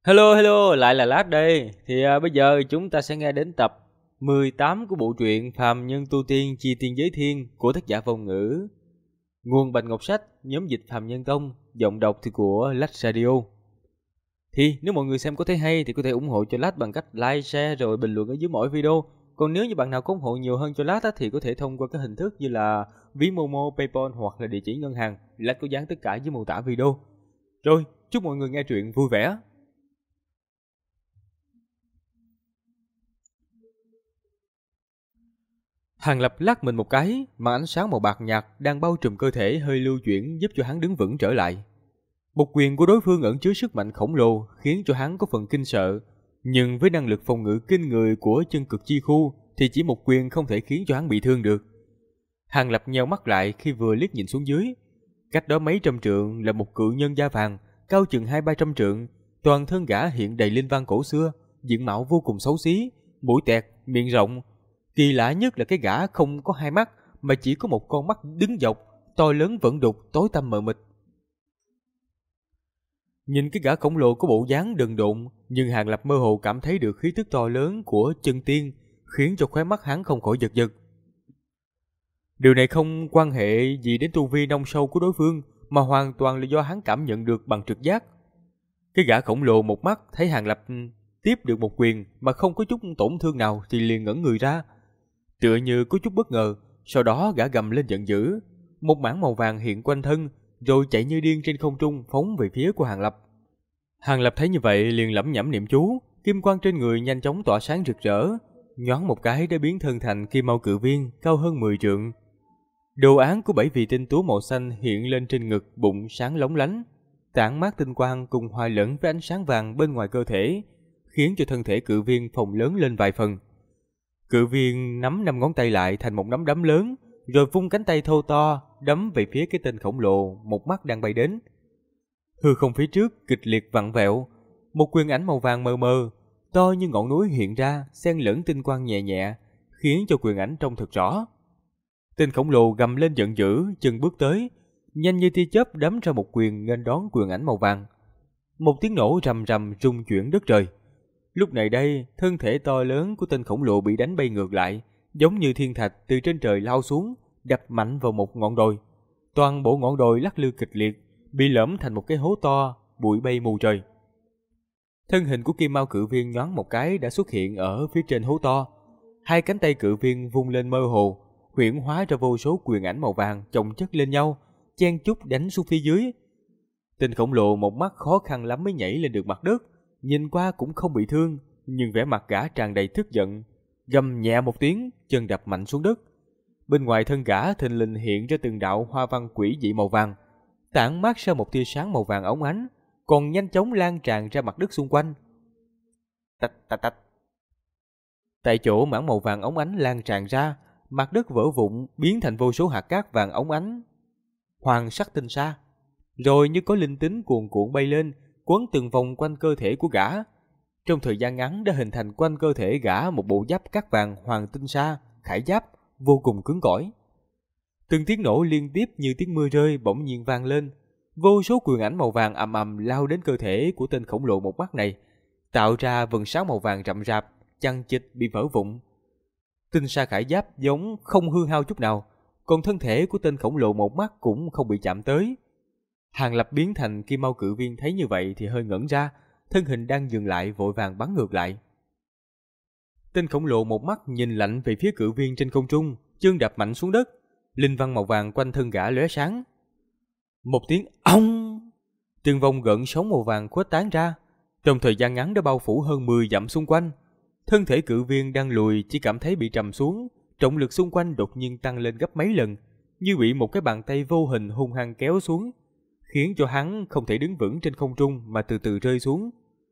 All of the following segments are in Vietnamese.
Hello, hello, lại là Lát đây. Bây giờ chúng ta sẽ nghe đến tập 18 của bộ truyện Phàm Nhân Tu Tiên Chi Tiên Giới Thiên của tác giả Phong Ngữ. Nguồn Bạch Ngọc Sách, nhóm dịch Phàm Nhân Tông, giọng đọc thì của Lát Radio. Thì nếu mọi người xem có thấy hay thì có thể ủng hộ cho Lát bằng cách like, share rồi bình luận ở dưới mỗi video. Còn nếu như bạn nào có ủng hộ nhiều hơn cho Lát thì có thể thông qua các hình thức như là ví Momo, PayPal hoặc là địa chỉ ngân hàng. Lát có dán tất cả dưới mô tả video. Rồi, chúc mọi người nghe truyện vui vẻ. Hàng Lập lắc mình một cái, mà ánh sáng màu bạc nhạt đang bao trùm cơ thể hơi lưu chuyển giúp cho hắn đứng vững trở lại. Một quyền của đối phương ẩn chứa sức mạnh khổng lồ khiến cho hắn có phần kinh sợ, nhưng với năng lực phòng ngự kinh người của chân cực chi khu thì chỉ một quyền không thể khiến cho hắn bị thương được. Hàng Lập nheo mắt lại khi vừa liếc nhìn xuống dưới. Cách đó mấy trăm trượng là một cự nhân da vàng, cao chừng 200-300 trượng, toàn thân gã hiện đầy linh văn cổ xưa, diện mạo vô cùng xấu xí, mũi tẹt, miệng rộng. Kỳ lạ nhất là cái gã không có hai mắt mà chỉ có một con mắt đứng dọc, to lớn vẫn đục, tối tăm mờ mịt. Nhìn cái gã khổng lồ có bộ dáng đần độn, nhưng Hàng Lập mơ hồ cảm thấy được khí tức to lớn của chân tiên, khiến cho khóe mắt hắn không khỏi giật giật. Điều này không quan hệ gì đến tu vi nông sâu của đối phương, mà hoàn toàn là do hắn cảm nhận được bằng trực giác. Cái gã khổng lồ một mắt thấy Hàng Lập tiếp được một quyền mà không có chút tổn thương nào thì liền ngẩn người ra. Tựa như có chút bất ngờ, sau đó gã gầm lên giận dữ, một mảng màu vàng hiện quanh thân, rồi chạy như điên trên không trung phóng về phía của Hàng Lập. Hàng Lập thấy như vậy liền lẩm nhẩm niệm chú, kim quang trên người nhanh chóng tỏa sáng rực rỡ, nhoáng một cái đã biến thân thành kim mao cự viên cao hơn 10 trượng. Đồ án của 7 vị tinh tú màu xanh hiện lên trên ngực bụng sáng lóng lánh, tản mát tinh quang cùng hòa lẫn với ánh sáng vàng bên ngoài cơ thể, khiến cho thân thể cự viên phồng lớn lên vài phần. Cự viên nắm 5 ngón tay lại thành một nắm đấm lớn, rồi vung cánh tay thô to đấm về phía cái tên khổng lồ một mắt đang bay đến. Hư không phía trước kịch liệt vặn vẹo, một quyền ảnh màu vàng mờ mờ, to như ngọn núi hiện ra, xen lẫn tinh quang nhẹ nhẹ, khiến cho quyền ảnh trông thật rõ. Tên khổng lồ gầm lên giận dữ, chân bước tới, nhanh như tia chớp đấm ra một quyền nghênh đón quyền ảnh màu vàng. Một tiếng nổ rầm rầm rung chuyển đất trời. Lúc này đây, thân thể to lớn của tên khổng lồ bị đánh bay ngược lại, giống như thiên thạch từ trên trời lao xuống, đập mạnh vào một ngọn đồi. Toàn bộ ngọn đồi lắc lư kịch liệt, bị lõm thành một cái hố to, bụi bay mù trời. Thân hình của Kim Mao cự viên nhoáng một cái đã xuất hiện ở phía trên hố to. Hai cánh tay cự viên vung lên mơ hồ, huyễn hóa ra vô số quyền ảnh màu vàng chồng chất lên nhau, chen chúc đánh xuống phía dưới. Tên khổng lồ một mắt khó khăn lắm mới nhảy lên được mặt đất, nhìn qua cũng không bị thương, nhưng vẻ mặt gã tràn đầy tức giận, gầm nhẹ một tiếng, chân đập mạnh xuống đất. Bên ngoài thân gã thình lình hiện ra từng đạo hoa văn quỷ dị màu vàng, tản mát ra một tia sáng màu vàng óng ánh, còn nhanh chóng lan tràn ra mặt đất xung quanh. Tạch tạch tạch. Tại chỗ mảng màu vàng óng ánh lan tràn ra, mặt đất vỡ vụn biến thành vô số hạt cát vàng óng ánh, hoàng sắc tinh sa, rồi như có linh tính cuồn cuộn bay lên, quấn từng vòng quanh cơ thể của gã. Trong thời gian ngắn đã hình thành quanh cơ thể gã một bộ giáp cát vàng hoàng tinh sa, khải giáp vô cùng cứng cỏi. Từng tiếng nổ liên tiếp như tiếng mưa rơi bỗng nhiên vang lên, vô số quyền ảnh màu vàng ầm ầm lao đến cơ thể của tên khổng lồ một mắt này, tạo ra vầng sáng màu vàng rậm rạp, chằng chịt bị vỡ vụn. Tinh sa khải giáp giống không hư hao chút nào, còn thân thể của tên khổng lồ một mắt cũng không bị chạm tới. Hàng Lập biến thành Kim Mao cự viên thấy như vậy thì hơi ngẩn ra, thân hình đang dừng lại vội vàng bắn ngược lại. Tên khổng lồ một mắt nhìn lạnh về phía cự viên trên không trung, chân đạp mạnh xuống đất, linh văn màu vàng quanh thân gã lóe sáng. Một tiếng ong, từng vòng gợn sóng màu vàng khuếch tán ra, trong thời gian ngắn đã bao phủ hơn 10 dặm xung quanh. Thân thể cự viên đang lùi chỉ cảm thấy bị trầm xuống, trọng lực xung quanh đột nhiên tăng lên gấp mấy lần, như bị một cái bàn tay vô hình hung hăng kéo xuống, khiến cho hắn không thể đứng vững trên không trung mà từ từ rơi xuống.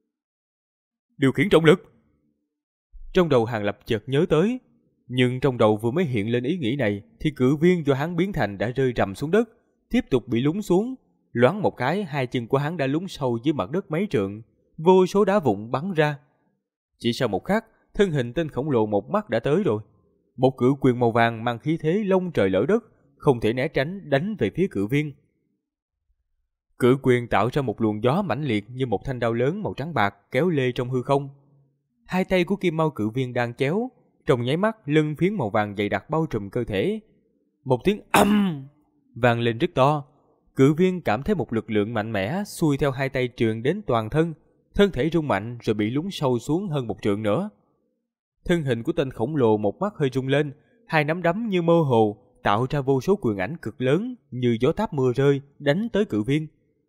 Điều khiển trọng lực. Trong đầu Hàng Lập chợt nhớ tới, nhưng trong đầu vừa mới hiện lên ý nghĩ này thì cự viên do hắn biến thành đã rơi rầm xuống đất, tiếp tục bị lún xuống. Loáng một cái, hai chân của hắn đã lún sâu dưới mặt đất mấy trượng, vô số đá vụn bắn ra. Chỉ sau một khắc, thân hình tên khổng lồ một mắt đã tới rồi. Một cự quyền màu vàng mang khí thế lông trời lở đất, không thể né tránh đánh về phía cự viên. Cự quyền tạo ra một luồng gió mãnh liệt như một thanh đao lớn màu trắng bạc kéo lê trong hư không. Hai tay của Kim Mao cự viên đang chéo, trong nháy mắt lưng phiến màu vàng dày đặc bao trùm cơ thể. Một tiếng âm vang lên rất to. Cự viên cảm thấy một lực lượng mạnh mẽ xuôi theo hai tay truyền đến toàn thân, thân thể rung mạnh rồi bị lún sâu xuống hơn một trượng nữa. Thân hình của tên khổng lồ một mắt hơi rung lên, hai nắm đấm như mơ hồ tạo ra vô số quyền ảnh cực lớn như gió táp mưa rơi đánh tới cự viên.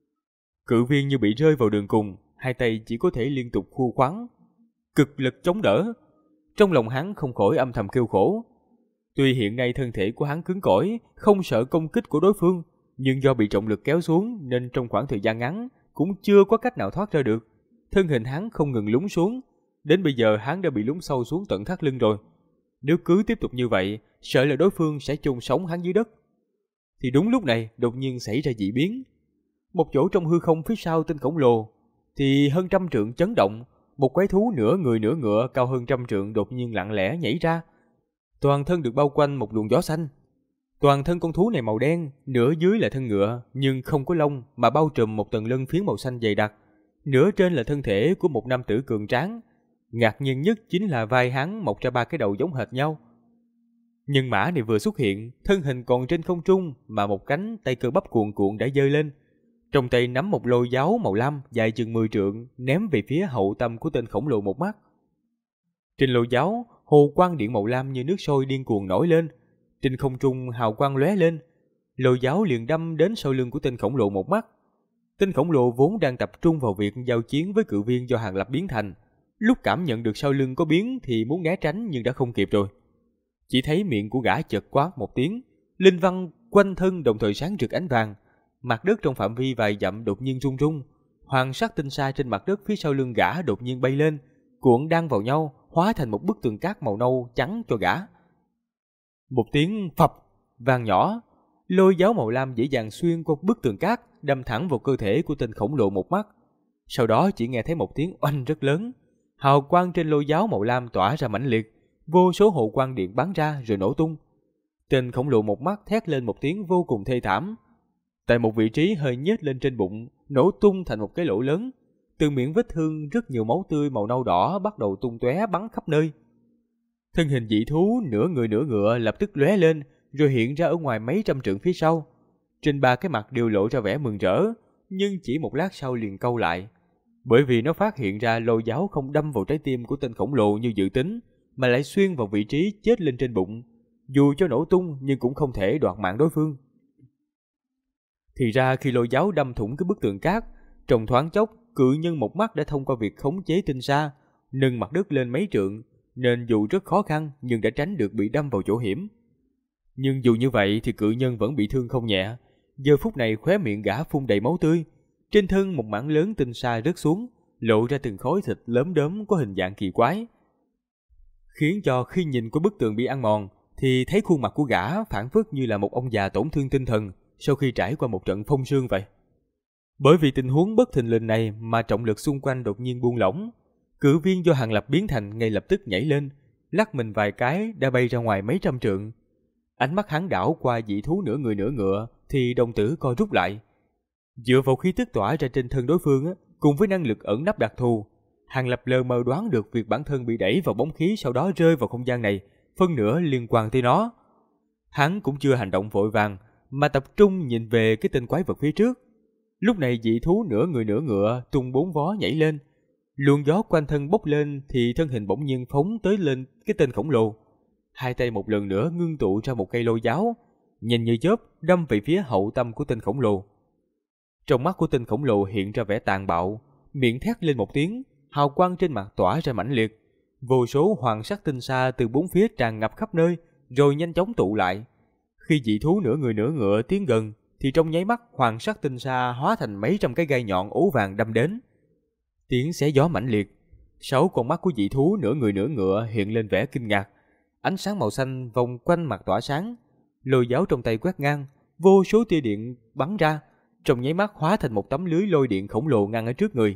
Cự viên như bị rơi vào đường cùng, hai tay chỉ có thể liên tục khu khoắn, cực lực chống đỡ. Trong lòng hắn không khỏi âm thầm kêu khổ. Tuy hiện nay thân thể của hắn cứng cỏi, không sợ công kích của đối phương, nhưng do bị trọng lực kéo xuống nên trong khoảng thời gian ngắn cũng chưa có cách nào thoát ra được. Thân hình hắn không ngừng lún xuống, đến bây giờ hắn đã bị lún sâu xuống tận thắt lưng rồi. Nếu cứ tiếp tục như vậy, sợ là đối phương sẽ chôn sống hắn dưới đất. Thì đúng lúc này đột nhiên xảy ra dị biến. Một chỗ trong hư không phía sau tên khổng lồ thì hơn trăm trượng chấn động, một quái thú nửa người nửa ngựa cao hơn trăm trượng đột nhiên lặng lẽ nhảy ra. Toàn thân được bao quanh một luồng gió xanh. Toàn thân con thú này màu đen, nửa dưới là thân ngựa nhưng không có lông mà bao trùm một tầng lân phiến màu xanh dày đặc. Nửa trên là thân thể của một nam tử cường tráng. Ngạc nhiên nhất chính là vai hắn mọc ra ba cái đầu giống hệt nhau. Nhân mã này vừa xuất hiện, thân hình còn trên không trung mà một cánh tay cơ bắp cuồn cuộn đã giơ lên. Trong tay nắm một lôi giáo màu lam dài chừng 10 trượng ném về phía hậu tâm của tên khổng lồ một mắt. Trên lôi giáo, hồ quang điện màu lam như nước sôi điên cuồng nổi lên. Trên không trung hào quang lóe lên, lôi giáo liền đâm đến sau lưng của tên khổng lồ một mắt. Tên khổng lồ vốn đang tập trung vào việc giao chiến với cự viên do Hàng Lập biến thành, lúc cảm nhận được sau lưng có biến thì muốn né tránh nhưng đã không kịp rồi. Chỉ thấy miệng của gã chợt quát một tiếng, linh văn quanh thân đồng thời sáng rực ánh vàng. Mặt đất trong phạm vi vài dặm đột nhiên rung rung, hoàng sắc tinh sa trên mặt đất phía sau lưng gã đột nhiên bay lên, cuộn đan vào nhau, hóa thành một bức tường cát màu nâu trắng cho gã. Một tiếng phập vang nhỏ, lôi giáo màu lam dễ dàng xuyên qua bức tường cát, đâm thẳng vào cơ thể của tên khổng lồ một mắt. Sau đó chỉ nghe thấy một tiếng oanh rất lớn, hào quang trên lôi giáo màu lam tỏa ra mãnh liệt, vô số hồ quang điện bắn ra rồi nổ tung. Tên khổng lồ một mắt thét lên một tiếng vô cùng thê thảm. Tại một vị trí hơi nhếch lên trên bụng, nổ tung thành một cái lỗ lớn. Từ miệng vết thương rất nhiều máu tươi màu nâu đỏ bắt đầu tung tóe bắn khắp nơi. Thân hình dị thú nửa người nửa ngựa lập tức lóe lên, rồi hiện ra ở ngoài mấy trăm trượng phía sau. Trên ba cái mặt đều lộ ra vẻ mừng rỡ, nhưng chỉ một lát sau liền cau lại, bởi vì nó phát hiện ra lôi giáo không đâm vào trái tim của tên khổng lồ như dự tính, mà lại xuyên vào vị trí chết lên trên bụng. Dù cho nổ tung nhưng cũng không thể đoạt mạng đối phương. Thì ra khi lôi giáo đâm thủng cái bức tường cát, trong thoáng chốc cự nhân một mắt đã thông qua việc khống chế tinh sa, nâng mặt đất lên mấy trượng, nên dù rất khó khăn nhưng đã tránh được bị đâm vào chỗ hiểm. Nhưng dù như vậy thì cự nhân vẫn bị thương không nhẹ. Giờ phút này khóe miệng gã phun đầy máu tươi, trên thân một mảng lớn tinh sa rớt xuống, lộ ra từng khối thịt lốm đốm có hình dạng kỳ quái, khiến cho khi nhìn qua bức tường bị ăn mòn thì thấy khuôn mặt của gã phảng phất như là một ông già tổn thương tinh thần sau khi trải qua một trận phong sương vậy. Bởi vì tình huống bất thình lình này mà trọng lực xung quanh đột nhiên buông lỏng, cự viên do Hàng Lập biến thành ngay lập tức nhảy lên, lắc mình vài cái đã bay ra ngoài mấy trăm trượng. Ánh mắt hắn đảo qua dị thú nửa người nửa ngựa thì đồng tử co rút lại. Dựa vào khí tức tỏa ra trên thân đối phương cùng với năng lực ẩn nấp đặc thù, Hàng Lập lờ mờ đoán được việc bản thân bị đẩy vào bóng khí sau đó rơi vào không gian này, phân nửa liên quan tới nó. Hắn cũng chưa hành động vội vàng, mà tập trung nhìn về cái tên quái vật phía trước. Lúc này dị thú nửa người nửa ngựa tung bốn vó nhảy lên, luồng gió quanh thân bốc lên thì thân hình bỗng nhiên phóng tới lên cái tên khổng lồ. Hai tay một lần nữa ngưng tụ ra một cây lôi giáo, nhanh như chớp đâm về phía hậu tâm của tên khổng lồ. Trong mắt của tên khổng lồ hiện ra vẻ tàn bạo, miệng thét lên một tiếng, hào quang trên mặt tỏa ra mãnh liệt. Vô số hoàng sắc tinh sa từ bốn phía tràn ngập khắp nơi, rồi nhanh chóng tụ lại. Khi dị thú nửa người nửa ngựa tiến gần, thì trong nháy mắt hoàng sắc tinh sa hóa thành mấy trăm cái gai nhọn ố vàng đâm đến. Tiếng xé gió mãnh liệt, 6 con mắt của dị thú nửa người nửa ngựa hiện lên vẻ kinh ngạc. Ánh sáng màu xanh vòng quanh mặt tỏa sáng, lôi giáo trong tay quét ngang, vô số tia điện bắn ra, trong nháy mắt hóa thành một tấm lưới lôi điện khổng lồ ngăn ở trước người.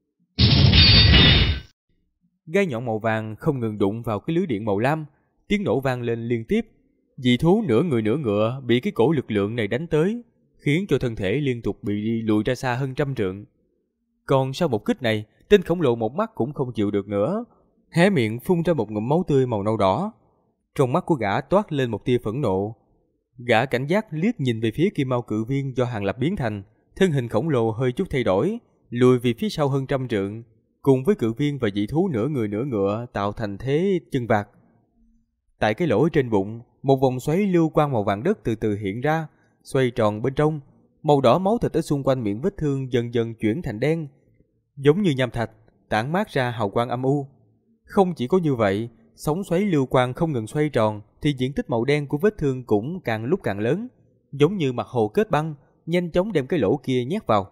Gai nhọn màu vàng không ngừng đụng vào cái lưới điện màu lam, tiếng nổ vang lên liên tiếp. Dị thú nửa người nửa ngựa bị cái cổ lực lượng này đánh tới, khiến cho thân thể liên tục bị lùi ra xa hơn 100 trượng. Còn sau một kích này, tên khổng lồ một mắt cũng không chịu được nữa, hé miệng phun ra một ngụm máu tươi màu nâu đỏ. Trong mắt của gã toát lên một tia phẫn nộ. Gã cảnh giác liếc nhìn về phía Kim Mao cự viên do Hàng Lập biến thành, thân hình khổng lồ hơi chút thay đổi, lùi về phía sau hơn 100 trượng, cùng với cự viên và dị thú nửa người nửa ngựa tạo thành thế chân vạc. Tại cái lỗ trên bụng, một vòng xoáy lưu quang màu vàng đất từ từ hiện ra, xoay tròn bên trong, màu đỏ máu thịt ở xung quanh miệng vết thương dần dần chuyển thành đen, giống như nham thạch, tản mát ra hào quang âm u. Không chỉ có như vậy, sóng xoáy lưu quang không ngừng xoay tròn thì diện tích màu đen của vết thương cũng càng lúc càng lớn, giống như mặt hồ kết băng, nhanh chóng đem cái lỗ kia nhét vào.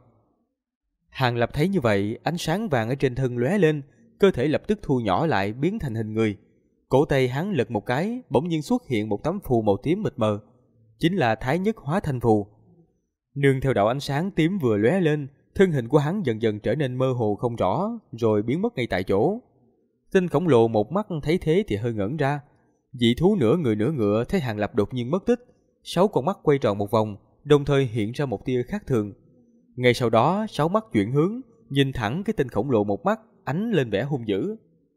Hàng Lập thấy như vậy, ánh sáng vàng ở trên thân lóe lên, cơ thể lập tức thu nhỏ lại biến thành hình người. Cổ tay hắn lật một cái, bỗng nhiên xuất hiện một tấm phù màu tím mịt mờ, chính là Thái Nhất Hóa Thanh Phù. Nương theo đạo ánh sáng tím vừa lóe lên, thân hình của hắn dần dần trở nên mơ hồ không rõ, rồi biến mất ngay tại chỗ. Tên khổng lồ một mắt thấy thế thì hơi ngẩn ra. Dị thú nửa người nửa ngựa thấy Hàng Lập đột nhiên mất tích, 6 con mắt quay tròn một vòng, đồng thời hiện ra một tia khác thường. Ngay sau đó, 6 mắt chuyển hướng, nhìn thẳng cái tên khổng lồ một mắt, ánh lên vẻ hung dữ.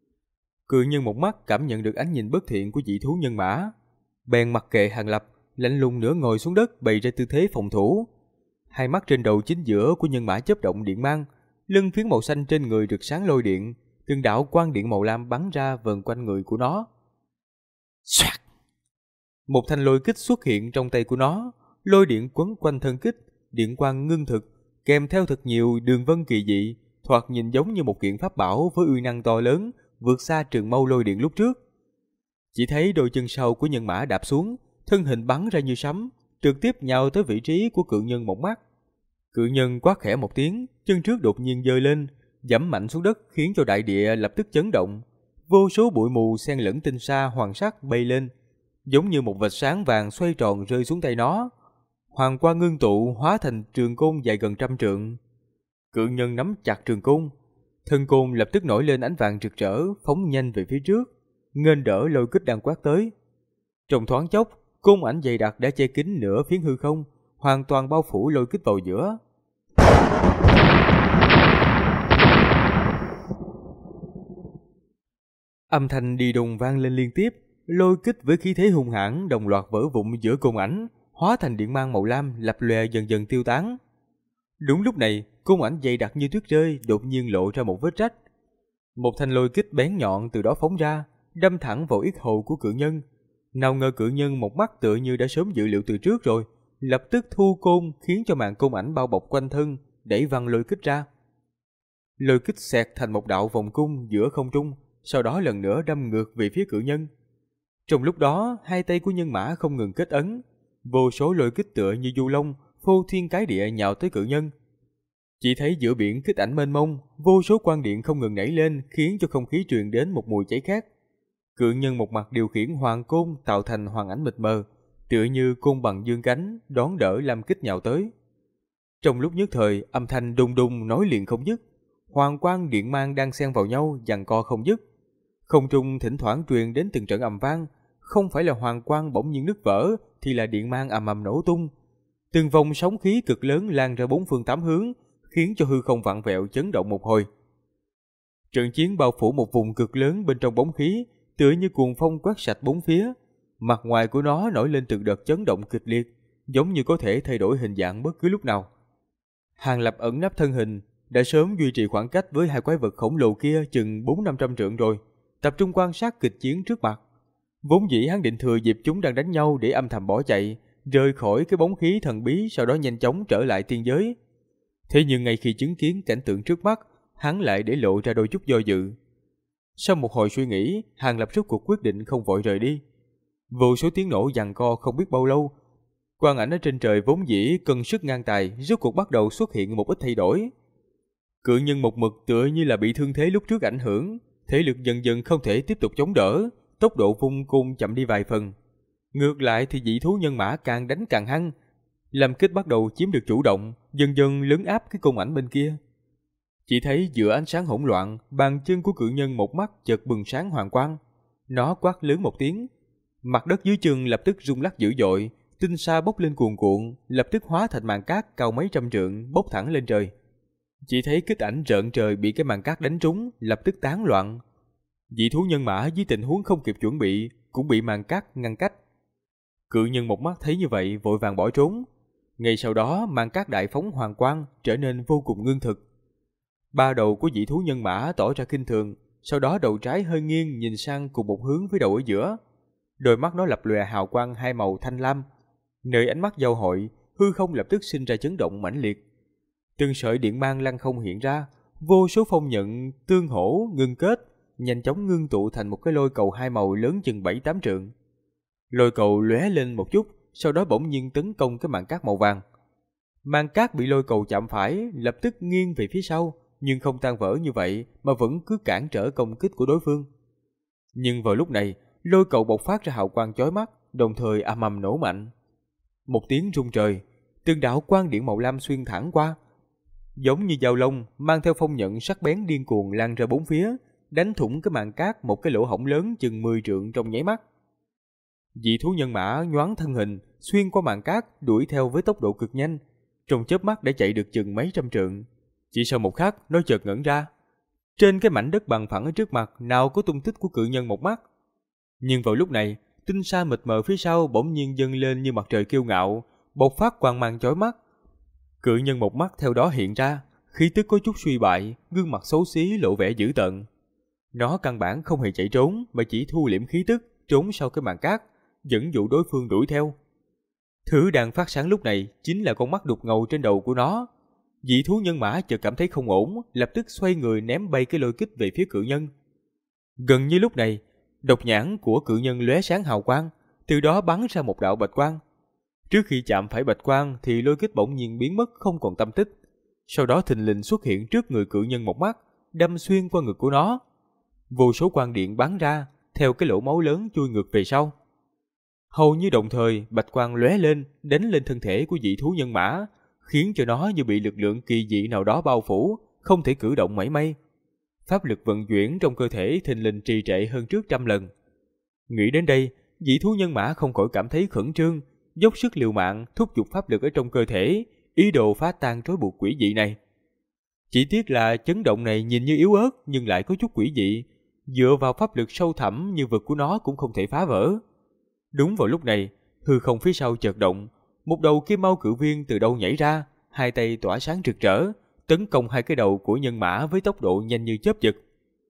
Cự nhân một mắt cảm nhận được ánh nhìn bất thiện của dị thú nhân mã, bèn mặc kệ Hàng Lập, lạnh lùng nửa ngồi xuống đất bày ra tư thế phòng thủ. Hai mắt trên đầu chính giữa của nhân mã chớp động điện mang, lưng phiến màu xanh trên người rực sáng lôi điện, từng đạo quang điện màu lam bắn ra vần quanh người của nó. Xoạt! Một thanh lôi kích xuất hiện trong tay của nó, lôi điện quấn quanh thân kích, điện quang ngưng thực, kèm theo thật nhiều đường vân kỳ dị, thoạt nhìn giống như một kiện pháp bảo với uy năng to lớn, vượt xa trường mâu lôi điện lúc trước. Chỉ thấy đôi chân sau của nhân mã đạp xuống, thân hình bắn ra như sấm, trực tiếp nhào tới vị trí của cự nhân một mắt. Cự nhân quát khẽ một tiếng, chân trước đột nhiên giơ lên, giẫm mạnh xuống đất khiến cho đại địa lập tức chấn động. Vô số bụi mù xen lẫn tinh sa hoàng sắc bay lên, giống như một vệt sáng vàng xoay tròn rơi xuống tay nó. Hoàng quang ngưng tụ hóa thành trường côn dài gần 100 trượng. Cự nhân nắm chặt trường côn, thân côn lập tức nổi lên ánh vàng rực rỡ, phóng nhanh về phía trước, nghênh đỡ lôi kích đang quát tới. Trong thoáng chốc, côn ảnh dày đặc đã che kín nửa phiến hư không, hoàn toàn bao phủ lôi kích vào giữa. Âm thanh đi đùng vang lên liên tiếp, lôi kích với khí thế hung hãn đồng loạt vỡ vụn giữa côn ảnh, hóa thành điện mang màu lam lập lòe dần dần tiêu tán. Đúng lúc này, côn ảnh dày đặc như tuyết rơi đột nhiên lộ ra một vết rách. Một thanh lôi kích bén nhọn từ đó phóng ra, đâm thẳng vào yết hầu của cự nhân. Nào ngờ cự nhân một mắt tựa như đã sớm dự liệu từ trước rồi, lập tức thu côn khiến cho màn côn ảnh bao bọc quanh thân, đẩy văng lôi kích ra. Lôi kích xẹt thành một đạo vòng cung giữa không trung, sau đó lần nữa đâm ngược về phía cự nhân. Trong lúc đó, hai tay của nhân mã không ngừng kết ấn, vô số lôi kích tựa như du long, phô thiên cái địa nhào tới cự nhân. Chỉ thấy giữa biển kích ảnh mênh mông, vô số quang điện không ngừng nảy lên khiến cho không khí truyền đến một mùi cháy khét. Cự nhân một mặt điều khiển hoàng côn tạo thành hoàng ảnh mịt mờ, tựa như côn bằng dương cánh đón đỡ lam kích nhào tới. Trong lúc nhất thời, âm thanh đùng đùng nối liền không dứt, hoàng quang điện mang đang xen vào nhau giằng co không dứt. Không trung thỉnh thoảng truyền đến từng trận ầm vang, không phải là hoàng quang bỗng nhiên nứt vỡ thì là điện mang ầm ầm nổ tung. Từng vòng sóng khí cực lớn lan ra bốn phương tám hướng, khiến cho hư không vặn vẹo chấn động một hồi. Trận chiến bao phủ một vùng cực lớn bên trong bóng khí, tựa như cuồng phong quét sạch bốn phía. Mặt ngoài của nó nổi lên từng đợt chấn động kịch liệt, giống như có thể thay đổi hình dạng bất cứ lúc nào. Hàng Lập ẩn nấp thân hình, đã sớm duy trì khoảng cách với hai quái vật khổng lồ kia chừng 400-500 trượng rồi, tập trung quan sát kịch chiến trước mặt. Vốn dĩ hắn định thừa dịp chúng đang đánh nhau để âm thầm bỏ chạy, rời khỏi cái bóng khí thần bí, sau đó nhanh chóng trở lại tiên giới. Thế nhưng ngay khi chứng kiến cảnh tượng trước mắt, hắn lại để lộ ra đôi chút do dự. Sau một hồi suy nghĩ, Hàng Lập rốt cuộc quyết định không vội rời đi. Vô số tiếng nổ giằng co không biết bao lâu, quang ảnh ở trên trời vốn dĩ cân sức ngang tài, rốt cuộc bắt đầu xuất hiện một ít thay đổi. Cự nhân một mực tựa như là bị thương thế lúc trước ảnh hưởng, thể lực dần dần không thể tiếp tục chống đỡ, tốc độ vung côn chậm đi vài phần. Ngược lại thì dị thú nhân mã càng đánh càng hăng, Lâm Kích bắt đầu chiếm được chủ động, dần dần lấn áp cái côn ảnh bên kia. Chỉ thấy giữa ánh sáng hỗn loạn, bàn chân của cự nhân một mắt chợt bừng sáng hoàng quang. Nó quát lớn một tiếng, mặt đất dưới chân lập tức rung lắc dữ dội, tinh sa bốc lên cuồn cuộn, lập tức hóa thành màn cát cao mấy trăm trượng bốc thẳng lên trời. Chỉ thấy kích ảnh rợn trời bị cái màn cát đánh trúng, lập tức tán loạn. Dị thú nhân mã dưới tình huống không kịp chuẩn bị cũng bị màn cát ngăn cách. Cự nhân một mắt thấy như vậy vội vàng bỏ trốn. Ngay sau đó màn cát đại phóng hoàng quang trở nên vô cùng ngưng thực. Ba đầu của dị thú nhân mã tỏ ra kinh thường, sau đó đầu trái hơi nghiêng nhìn sang cùng một hướng với đầu ở giữa. Đôi mắt nó lập lòe hào quang hai màu thanh lam. Nơi ánh mắt giao hội, hư không lập tức sinh ra chấn động mãnh liệt. Từng sợi điện mang lăng không hiện ra, vô số phong nhận tương hỗ ngưng kết, nhanh chóng ngưng tụ thành một cái lôi cầu hai màu lớn chừng 7-8 trượng. Lôi cầu lóe lên một chút, sau đó bỗng nhiên tấn công cái màn cát màu vàng. Màn cát bị lôi cầu chạm phải, lập tức nghiêng về phía sau, nhưng không tan vỡ như vậy mà vẫn cứ cản trở công kích của đối phương. Nhưng vào lúc này, lôi cầu bộc phát ra hào quang chói mắt, đồng thời ầm ầm nổ mạnh. Một tiếng rung trời, từng đạo quang điện màu lam xuyên thẳng qua, giống như dao lông mang theo phong nhận sắc bén điên cuồng lan ra bốn phía, đánh thủng cái màn cát một cái lỗ hổng lớn chừng 10 trượng trong nháy mắt. Dị thú nhân mã nhoáng thân hình, xuyên qua màn cát, đuổi theo với tốc độ cực nhanh, trong chớp mắt đã chạy được chừng mấy trăm trượng. Chỉ sau một khắc, nó chợt ngẩn ra. Trên cái mảnh đất bằng phẳng ở trước mặt, nào có tung tích của cự nhân một mắt. Nhưng vào lúc này, tinh sa mịt mờ phía sau bỗng nhiên dâng lên như mặt trời kiêu ngạo, bộc phát quang mang chói mắt. Cự nhân một mắt theo đó hiện ra, khí tức có chút suy bại, gương mặt xấu xí lộ vẻ dữ tợn. Nó căn bản không hề chạy trốn, mà chỉ thu liễm khí tức, trốn sau cái màn cát, dẫn dụ đối phương đuổi theo. Thứ đang phát sáng lúc này chính là con mắt đục ngầu trên đầu của nó. Dị thú nhân mã chợt cảm thấy không ổn, lập tức xoay người ném bay cái lôi kích về phía cự nhân. Gần như lúc này, độc nhãn của cự nhân lóe sáng hào quang, từ đó bắn ra một đạo bạch quang. Trước khi chạm phải bạch quang thì lôi kích bỗng nhiên biến mất không còn tâm tích. Sau đó thình lình xuất hiện trước người cự nhân một mắt, đâm xuyên qua ngực của nó. Vô số quang điện bắn ra, theo cái lỗ máu lớn chui ngược về sau. Hầu như đồng thời, bạch quang lóe lên, đánh lên thân thể của dị thú nhân mã, khiến cho nó như bị lực lượng kỳ dị nào đó bao phủ, không thể cử động mảy may. Pháp lực vận chuyển trong cơ thể thình lình trì trệ hơn trước 100 lần. Nghĩ đến đây, dị thú nhân mã không khỏi cảm thấy khẩn trương, dốc sức liều mạng thúc giục pháp lực ở trong cơ thể, ý đồ phá tan trói buộc quỷ dị này. Chỉ tiếc là chấn động này nhìn như yếu ớt nhưng lại có chút quỷ dị, dựa vào pháp lực sâu thẳm như vực của nó cũng không thể phá vỡ. Đúng vào lúc này, hư không phía sau chợt động, một đầu kim mao cự viên từ đâu nhảy ra, hai tay tỏa sáng rực rỡ, tấn công hai cái đầu của nhân mã với tốc độ nhanh như chớp giật.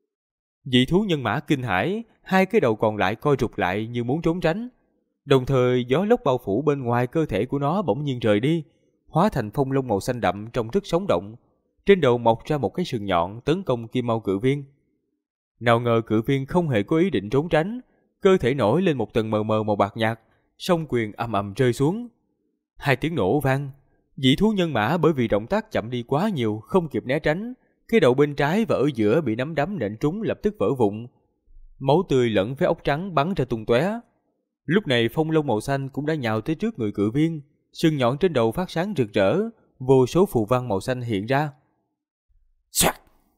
Dị thú nhân mã kinh hãi, hai cái đầu còn lại co rụt lại như muốn trốn tránh. Đồng thời gió lốc bao phủ bên ngoài cơ thể của nó bỗng nhiên rời đi, hóa thành phong lông màu xanh đậm trông rất sống động. Trên đầu mọc ra một cái sừng nhọn tấn công kim mao cự viên. Nào ngờ cự viên không hề có ý định trốn tránh, cơ thể nổi lên một tầng mờ mờ màu bạc nhạt, song quyền ầm ầm rơi xuống. Hai tiếng nổ vang, dị thú nhân mã bởi vì động tác chậm đi quá nhiều không kịp né tránh, cái đầu bên trái và ở giữa bị nắm đấm nện trúng lập tức vỡ vụn. Máu tươi lẫn với ốc trắng bắn ra tung tóe. Lúc này phong lông màu xanh cũng đã nhào tới trước người cự viên, sừng nhọn trên đầu phát sáng rực rỡ, vô số phù văn màu xanh hiện ra. Xoạt!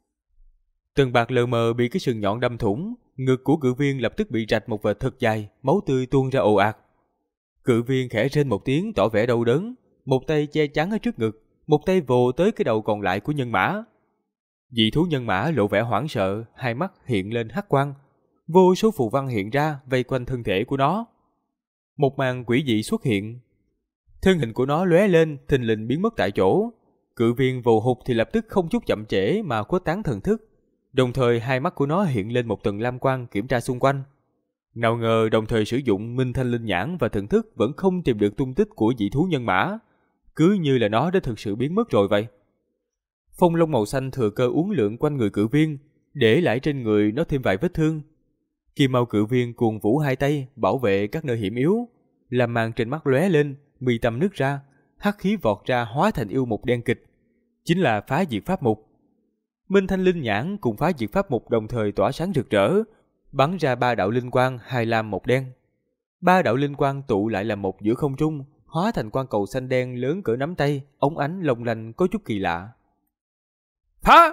Tầng bạc lờ mờ bị cái sừng nhọn đâm thủng, ngực của cự viên lập tức bị rạch một vệt thật dài, máu tươi tuôn ra ồ ạt. Cự viên khẽ rên một tiếng tỏ vẻ đau đớn, một tay che chắn ở trước ngực, một tay vồ tới cái đầu còn lại của nhân mã. Dị thú nhân mã lộ vẻ hoảng sợ, hai mắt hiện lên hắc quang, vô số phù văn hiện ra vây quanh thân thể của nó. Một màn quỷ dị xuất hiện, thân hình của nó lóe lên, thình lình biến mất tại chỗ. Cự viên vồ hụt thì lập tức không chút chậm trễ mà khuếch tán thần thức, đồng thời hai mắt của nó hiện lên một tầng lam quang kiểm tra xung quanh. Nào ngờ đồng thời sử dụng Minh Thanh Linh Nhãn và thần thức vẫn không tìm được tung tích của dị thú nhân mã, cứ như là nó đã thực sự biến mất rồi vậy. Phong lông màu xanh thừa cơ uốn lượn quanh người cự viên, để lại trên người nó thêm vài vết thương. Kim mao cự viên cuồng vũ hai tay bảo vệ các nơi hiểm yếu, làm màn trên mắt lóe lên, mi tâm nứt ra, hắc khí vọt ra hóa thành yêu mục đen kịch, chính là phá diệt pháp mục. Minh Thanh Linh Nhãn cùng phá diệt pháp mục đồng thời tỏa sáng rực rỡ, bắn ra 3 đạo linh quang, hai lam một đen. 3 đạo linh quang tụ lại làm một giữa không trung, hóa thành quang cầu xanh đen lớn cỡ nắm tay, óng ánh long lanh có chút kỳ lạ. Phá!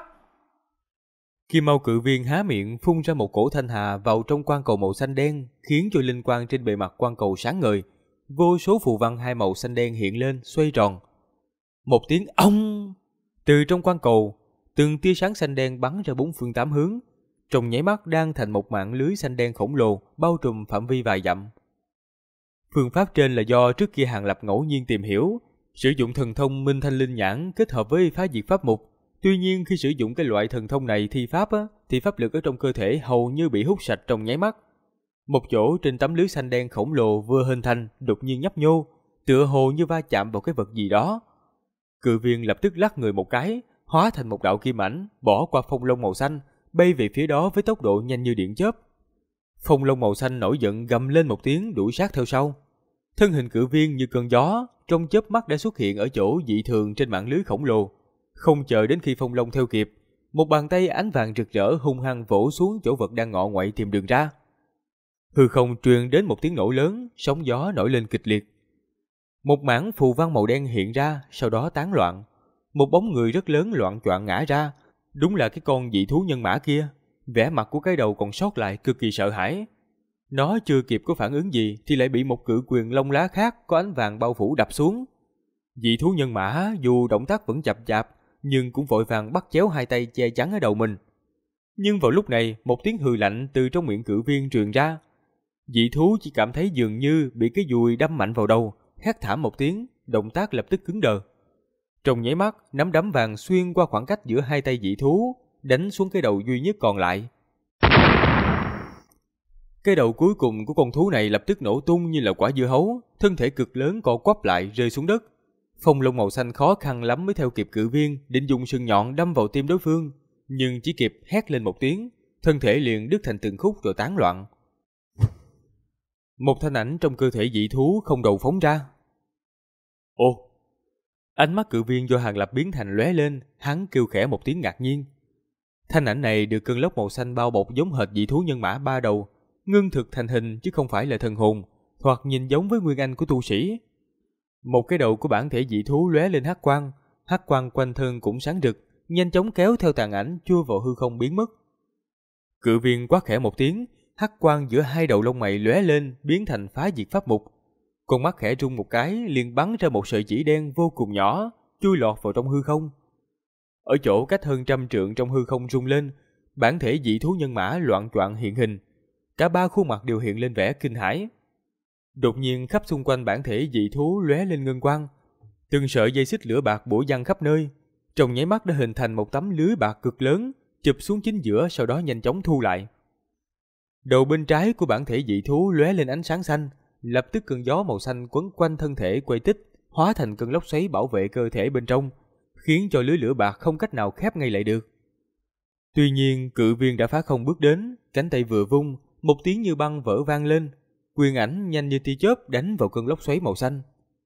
Kim mao cự viên há miệng phun ra một cổ thanh hà vào trong quang cầu màu xanh đen, khiến cho linh quang trên bề mặt quang cầu sáng ngời, vô số phù văn hai màu xanh đen hiện lên, xoay tròn. Một tiếng ong! Từ trong quan cầu, từng tia sáng xanh đen bắn ra bốn phương tám hướng, trong nháy mắt đang thành một mạng lưới xanh đen khổng lồ bao trùm phạm vi vài dặm. Phương pháp trên là do trước kia Hàng Lập ngẫu nhiên tìm hiểu, sử dụng thần thông Minh Thanh Linh Nhãn kết hợp với phá diệt pháp mục. Tuy nhiên khi sử dụng cái loại thần thông này thi pháp thì pháp lực ở trong cơ thể hầu như bị hút sạch trong nháy mắt. Một chỗ trên tấm lưới xanh đen khổng lồ vừa hình thành đột nhiên nhấp nhô, tựa hồ như va chạm vào cái vật gì đó. Cự viên lập tức lắc người một cái, hóa thành một đạo kim ảnh, bỏ qua phong long màu xanh, bay về phía đó với tốc độ nhanh như điện chớp. Phong long màu xanh nổi giận gầm lên một tiếng đuổi sát theo sau. Thân hình cự viên như cơn gió, trong chớp mắt đã xuất hiện ở chỗ dị thường trên mạng lưới khổng lồ. Không chờ đến khi phong long theo kịp, một bàn tay ánh vàng rực rỡ hung hăng vỗ xuống chỗ vật đang ngọ nguậy tìm đường ra. Hư không truyền đến một tiếng nổ lớn, sóng gió nổi lên kịch liệt. Một mảng phù văn màu đen hiện ra, sau đó tán loạn. Một bóng người rất lớn loạng choạng ngã ra, đúng là cái con dị thú nhân mã kia. Vẻ mặt của cái đầu còn sót lại cực kỳ sợ hãi. Nó chưa kịp có phản ứng gì thì lại bị một cự quyền lông lá khác có ánh vàng bao phủ đập xuống. Dị thú nhân mã dù động tác vẫn chậm chạp, nhưng cũng vội vàng bắt chéo hai tay che chắn ở đầu mình. Nhưng vào lúc này, một tiếng hừ lạnh từ trong miệng cự viên truyền ra. Dị thú chỉ cảm thấy dường như bị cái dùi đâm mạnh vào đầu, hét thảm một tiếng, động tác lập tức cứng đờ. Trong nháy mắt, nắm đấm vàng xuyên qua khoảng cách giữa hai tay dị thú, đánh xuống cái đầu duy nhất còn lại. Cái đầu cuối cùng của con thú này lập tức nổ tung như là quả dưa hấu, thân thể cực lớn co quắp lại rơi xuống đất. Phong lông màu xanh khó khăn lắm mới theo kịp cự viên, định dùng sừng nhọn đâm vào tim đối phương, nhưng chỉ kịp hét lên một tiếng, thân thể liền đứt thành từng khúc rồi tán loạn. Một thanh ảnh trong cơ thể dị thú không đầu phóng ra. Ồ! Ánh mắt cự viên do Hàng Lập biến thành lóe lên, hắn kêu khẽ một tiếng ngạc nhiên. Thanh ảnh này được cơn lốc màu xanh bao bọc giống hệt dị thú nhân mã ba đầu, ngưng thực thành hình chứ không phải là thần hồn, thoạt nhìn giống với nguyên anh của tu sĩ. Một cái đầu của bản thể dị thú lóe lên hắc quang quanh thân cũng sáng rực, nhanh chóng kéo theo tàn ảnh chui vào hư không biến mất. Cự viên quát khẽ một tiếng, hắc quang giữa hai đầu lông mày lóe lên biến thành phá diệt pháp mục. Con mắt khẽ rung một cái liền bắn ra một sợi chỉ đen vô cùng nhỏ, chui lọt vào trong hư không. Ở chỗ cách hơn 100 trượng trong hư không rung lên, bản thể dị thú nhân mã loạng choạng hiện hình. Cả ba khuôn mặt đều hiện lên vẻ kinh hãi. Đột nhiên khắp xung quanh bản thể dị thú lóe lên ngân quang, từng sợi dây xích lửa bạc bủa văng khắp nơi, trong nháy mắt đã hình thành một tấm lưới bạc cực lớn, chụp xuống chính giữa sau đó nhanh chóng thu lại. Đầu bên trái của bản thể dị thú lóe lên ánh sáng xanh, lập tức cơn gió màu xanh quấn quanh thân thể quay tích, hóa thành cơn lốc xoáy bảo vệ cơ thể bên trong, khiến cho lưới lửa bạc không cách nào khép ngay lại được. Tuy nhiên, cự viên đã phá không bước đến, cánh tay vừa vung, một tiếng như băng vỡ vang lên, quyền ảnh nhanh như tia chớp đánh vào cơn lốc xoáy màu xanh.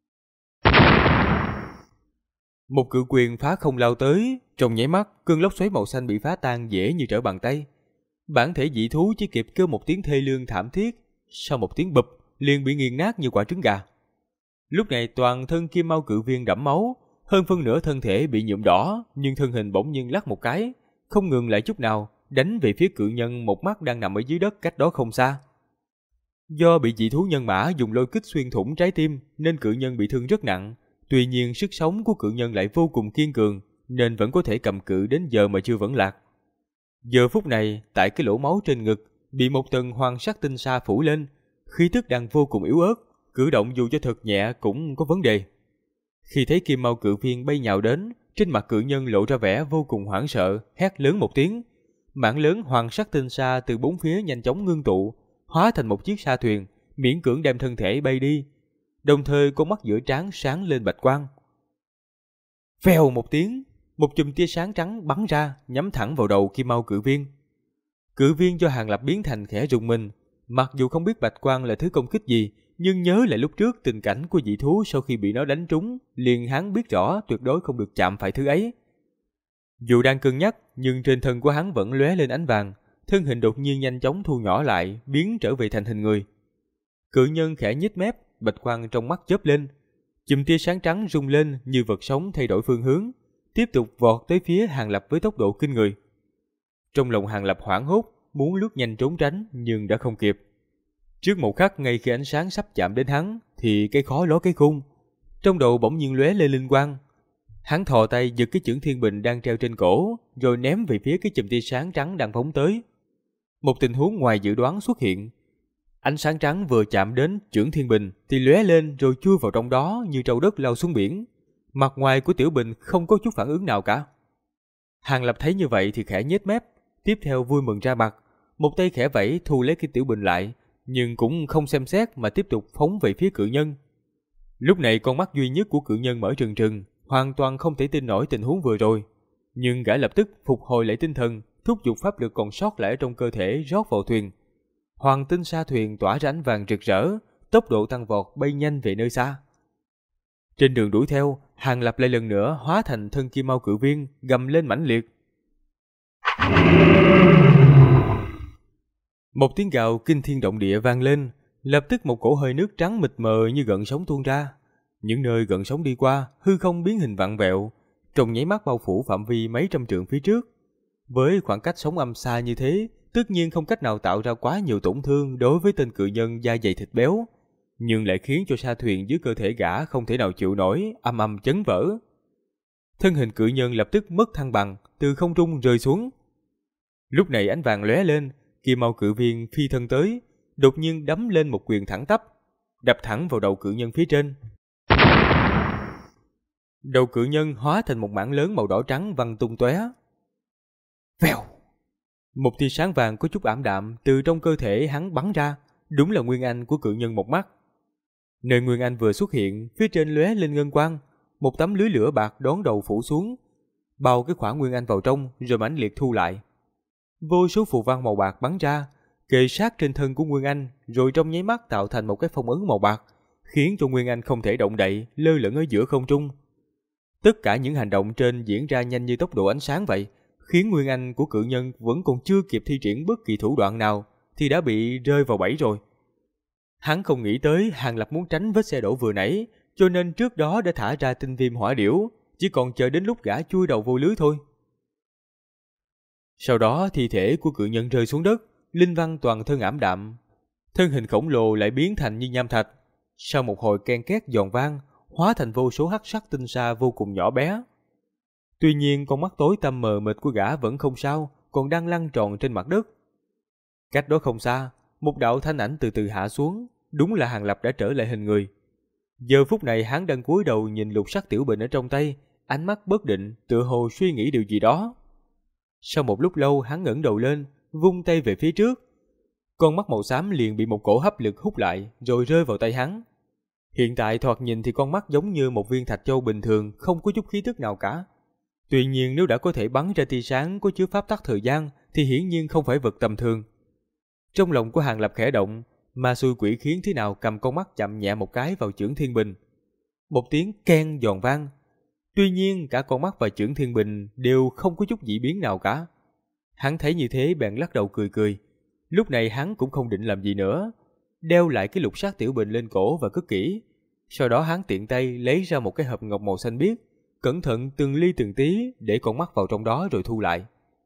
Một cự quyền phá không lao tới, trong nháy mắt, cơn lốc xoáy màu xanh bị phá tan dễ như trở bàn tay. Bản thể dị thú chỉ kịp kêu một tiếng thê lương thảm thiết, sau một tiếng bụp, liền bị nghiền nát như quả trứng gà. Lúc này toàn thân Kim Mao cự viên đẫm máu, hơn phân nửa thân thể bị nhuộm đỏ, nhưng thân hình bỗng nhiên lắc một cái, không ngừng lại chút nào, đánh về phía cự nhân một mắt đang nằm ở dưới đất cách đó không xa. Do bị dị thú nhân mã dùng lôi kích xuyên thủng trái tim nên cự nhân bị thương rất nặng, tuy nhiên sức sống của cự nhân lại vô cùng kiên cường nên vẫn có thể cầm cự đến giờ mà chưa vẫn lạc. Giờ phút này, tại cái lỗ máu trên ngực bị một tầng hoàng sắc tinh sa phủ lên, khí tức đang vô cùng yếu ớt, cử động dù cho thật nhẹ cũng có vấn đề. Khi thấy Kim Mao cự viên bay nhào đến, trên mặt cự nhân lộ ra vẻ vô cùng hoảng sợ, hét lớn một tiếng. Mảng lớn hoàng sắc tinh sa từ bốn phía nhanh chóng ngưng tụ, hóa thành một chiếc sa thuyền, miễn cưỡng đem thân thể bay đi. Đồng thời con mắt giữa trán sáng lên bạch quang. Vèo một tiếng, một chùm tia sáng trắng bắn ra, nhắm thẳng vào đầu Kim Mao cự viên. Cự viên do Hàng Lập biến thành khẽ rùng mình, mặc dù không biết bạch quang là thứ công kích gì, nhưng nhớ lại lúc trước tình cảnh của dị thú sau khi bị nó đánh trúng, liền hắn biết rõ tuyệt đối không được chạm phải thứ ấy. Dù đang cân nhắc, nhưng trên thân của hắn vẫn lóe lên ánh vàng, thân hình đột nhiên nhanh chóng thu nhỏ lại, biến trở về thành hình người. Cự nhân khẽ nhếch mép, bạch quang trong mắt chớp lên, chùm tia sáng trắng rung lên như vật sống thay đổi phương hướng, tiếp tục vọt tới phía Hàng Lập với tốc độ kinh người. Trong lòng Hàng Lập hoảng hốt, muốn lướt nhanh trốn tránh nhưng đã không kịp. Trước một khắc ngay khi ánh sáng sắp chạm đến hắn, thì cái khó ló cái khôn. Trong đầu bỗng nhiên lóe lên linh quang. Hắn thò tay giật cái chưởng thiên bình đang treo trên cổ, rồi ném về phía cái chùm tia sáng trắng đang phóng tới. Một tình huống ngoài dự đoán xuất hiện. Ánh sáng trắng vừa chạm đến chưởng thiên bình thì lóe lên rồi chui vào trong đó như trâu đất lao xuống biển. Mặt ngoài của tiểu bình không có chút phản ứng nào cả. Hàng Lập thấy như vậy thì khẽ nhếch mép, tiếp theo vui mừng ra mặt, một tay khẽ vẫy thu lấy cái tiểu bình lại, nhưng cũng không xem xét mà tiếp tục phóng về phía cự nhân. Lúc này con mắt duy nhất của cự nhân mở trừng trừng, hoàn toàn không thể tin nổi tình huống vừa rồi. Nhưng gã lập tức phục hồi lại tinh thần, thúc giục pháp lực còn sót lại trong cơ thể rót vào thuyền. Hoàng tinh sa thuyền tỏa ra ánh vàng rực rỡ, tốc độ tăng vọt bay nhanh về nơi xa. Trên đường đuổi theo, Hàng Lập lại lần nữa hóa thành thân kim mao cự viên, gầm lên mãnh liệt. Một tiếng gào kinh thiên động địa vang lên, lập tức một cổ hơi nước trắng mịt mờ như gợn sóng tuôn ra. Những nơi gợn sóng đi qua, hư không biến hình vặn vẹo, trong nháy mắt bao phủ phạm vi mấy trăm trượng phía trước. Với khoảng cách sóng âm xa như thế, tất nhiên không cách nào tạo ra quá nhiều tổn thương đối với tên cự nhân da dày thịt béo, nhưng lại khiến cho sa thuyền dưới cơ thể gã không thể nào chịu nổi, âm âm chấn vỡ. Thân hình cự nhân lập tức mất thăng bằng, từ không trung rơi xuống. Lúc này ánh vàng lóe lên, kim mao cự viên phi thân tới, đột nhiên đấm lên một quyền thẳng tắp, đập thẳng vào đầu cự nhân phía trên. Đầu cự nhân hóa thành một mảng lớn màu đỏ trắng văng tung tóe. Vèo! Một tia sáng vàng có chút ảm đạm từ trong cơ thể hắn bắn ra, đúng là nguyên anh của cự nhân một mắt. Nơi nguyên anh vừa xuất hiện, phía trên lóe lên ngân quang, một tấm lưới lửa bạc đón đầu phủ xuống, bao cái khoảng nguyên anh vào trong rồi mãnh liệt thu lại. Vô số phù văn màu bạc bắn ra, kề sát trên thân của nguyên anh, rồi trong nháy mắt tạo thành một cái phong ấn màu bạc, khiến cho nguyên anh không thể động đậy, lơ lửng ở giữa không trung. Tất cả những hành động trên diễn ra nhanh như tốc độ ánh sáng vậy, khiến nguyên anh của cự nhân vẫn còn chưa kịp thi triển bất kỳ thủ đoạn nào thì đã bị rơi vào bẫy rồi. Hắn không nghĩ tới Hàng Lập muốn tránh vết xe đổ vừa nãy, cho nên trước đó đã thả ra tinh viêm hỏa điểu, chỉ còn chờ đến lúc gã chui đầu vô lưới thôi. Sau đó thi thể của cự nhân rơi xuống đất, linh văn toàn thân ảm đạm, thân hình khổng lồ lại biến thành như nham thạch. Sau một hồi ken két giòn vang, hóa thành vô số hắc sắc tinh sa vô cùng nhỏ bé. Tuy nhiên con mắt tối tăm mờ mịt của gã vẫn không sao, còn đang lăn tròn trên mặt đất. Cách đó không xa, một đạo thanh ảnh từ từ hạ xuống, đúng là Hàng Lập đã trở lại hình người. Giờ phút này hắn đang cúi đầu nhìn lục sắc tiểu bình ở trong tay, ánh mắt bất định, tựa hồ suy nghĩ điều gì đó. Sau một lúc lâu hắn ngẩng đầu lên, vung tay về phía trước. Con mắt màu xám liền bị một cổ hấp lực hút lại, rồi rơi vào tay hắn. Hiện tại thoạt nhìn thì con mắt giống như một viên thạch châu bình thường, không có chút khí tức nào cả. Tuy nhiên nếu đã có thể bắn ra tia sáng có chứa pháp tắc thời gian thì hiển nhiên không phải vật tầm thường. Trong lòng của Hàng Lập khẽ động, ma xui quỷ khiến thế nào cầm con mắt chậm nhẹ một cái vào chưởng thiên bình. Một tiếng keng giòn vang. Tuy nhiên cả con mắt và chưởng thiên bình đều không có chút dị biến nào cả. Hắn thấy như thế bèn lắc đầu cười cười. Lúc này hắn cũng không định làm gì nữa, đeo lại cái lục sắc tiểu bình lên cổ và cất kỹ. Sau đó hắn tiện tay lấy ra một cái hộp ngọc màu xanh biếc, cẩn thận từng ly từng tí để con mắt vào trong đó rồi thu lại.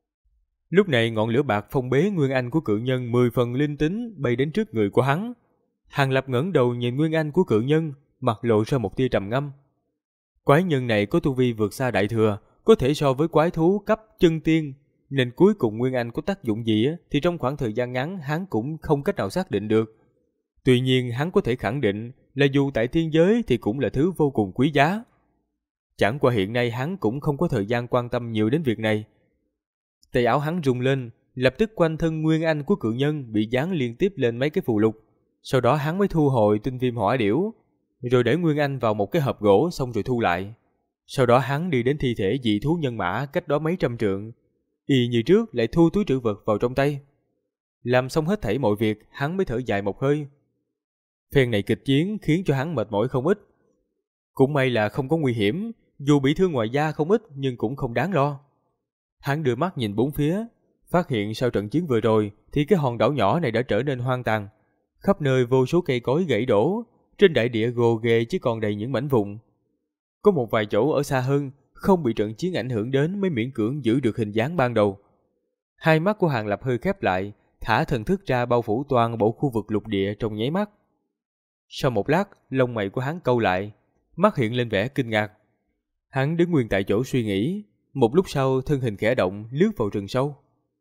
Lúc này ngọn lửa bạc phong bế nguyên anh của cự nhân 10 phần linh tính bay đến trước người của hắn. Hàng Lập ngẩng đầu nhìn nguyên anh của cự nhân, mặt lộ ra một tia trầm ngâm. Quái nhân này có tu vi vượt xa đại thừa, có thể so với quái thú cấp chân tiên, nên cuối cùng nguyên anh có tác dụng gì thì trong khoảng thời gian ngắn hắn cũng không cách nào xác định được. Tuy nhiên hắn có thể khẳng định là dù tại thiên giới thì cũng là thứ vô cùng quý giá. Chẳng qua hiện nay hắn cũng không có thời gian quan tâm nhiều đến việc này. Tay áo hắn rung lên, lập tức quanh thân nguyên anh của cự nhân bị dán liên tiếp lên mấy cái phù lục. Sau đó hắn mới thu hồi tinh viêm hỏa điểu, rồi để nguyên anh vào một cái hộp gỗ xong rồi thu lại. Sau đó hắn đi đến thi thể dị thú nhân mã cách đó mấy trăm trượng, y như trước lại thu túi trữ vật vào trong tay. Làm xong hết thảy mọi việc, hắn mới thở dài một hơi. Phen này kịch chiến khiến cho hắn mệt mỏi không ít. Cũng may là không có nguy hiểm, dù bị thương ngoài da không ít nhưng cũng không đáng lo. Hắn đưa mắt nhìn bốn phía, phát hiện sau trận chiến vừa rồi thì cái hòn đảo nhỏ này đã trở nên hoang tàn. Khắp nơi vô số cây cối gãy đổ, trên đại địa gồ ghề chỉ còn đầy những mảnh vụn. Có một vài chỗ ở xa hơn, không bị trận chiến ảnh hưởng đến mới miễn cưỡng giữ được hình dáng ban đầu. Hai mắt của Hàng Lập hơi khép lại, thả thần thức ra bao phủ toàn bộ khu vực lục địa trong nháy mắt. Sau một lát, lông mày của hắn cau lại, mắt hiện lên vẻ kinh ngạc. Hắn đứng nguyên tại chỗ suy nghĩ, một lúc sau thân hình khẽ động lướt vào rừng sâu.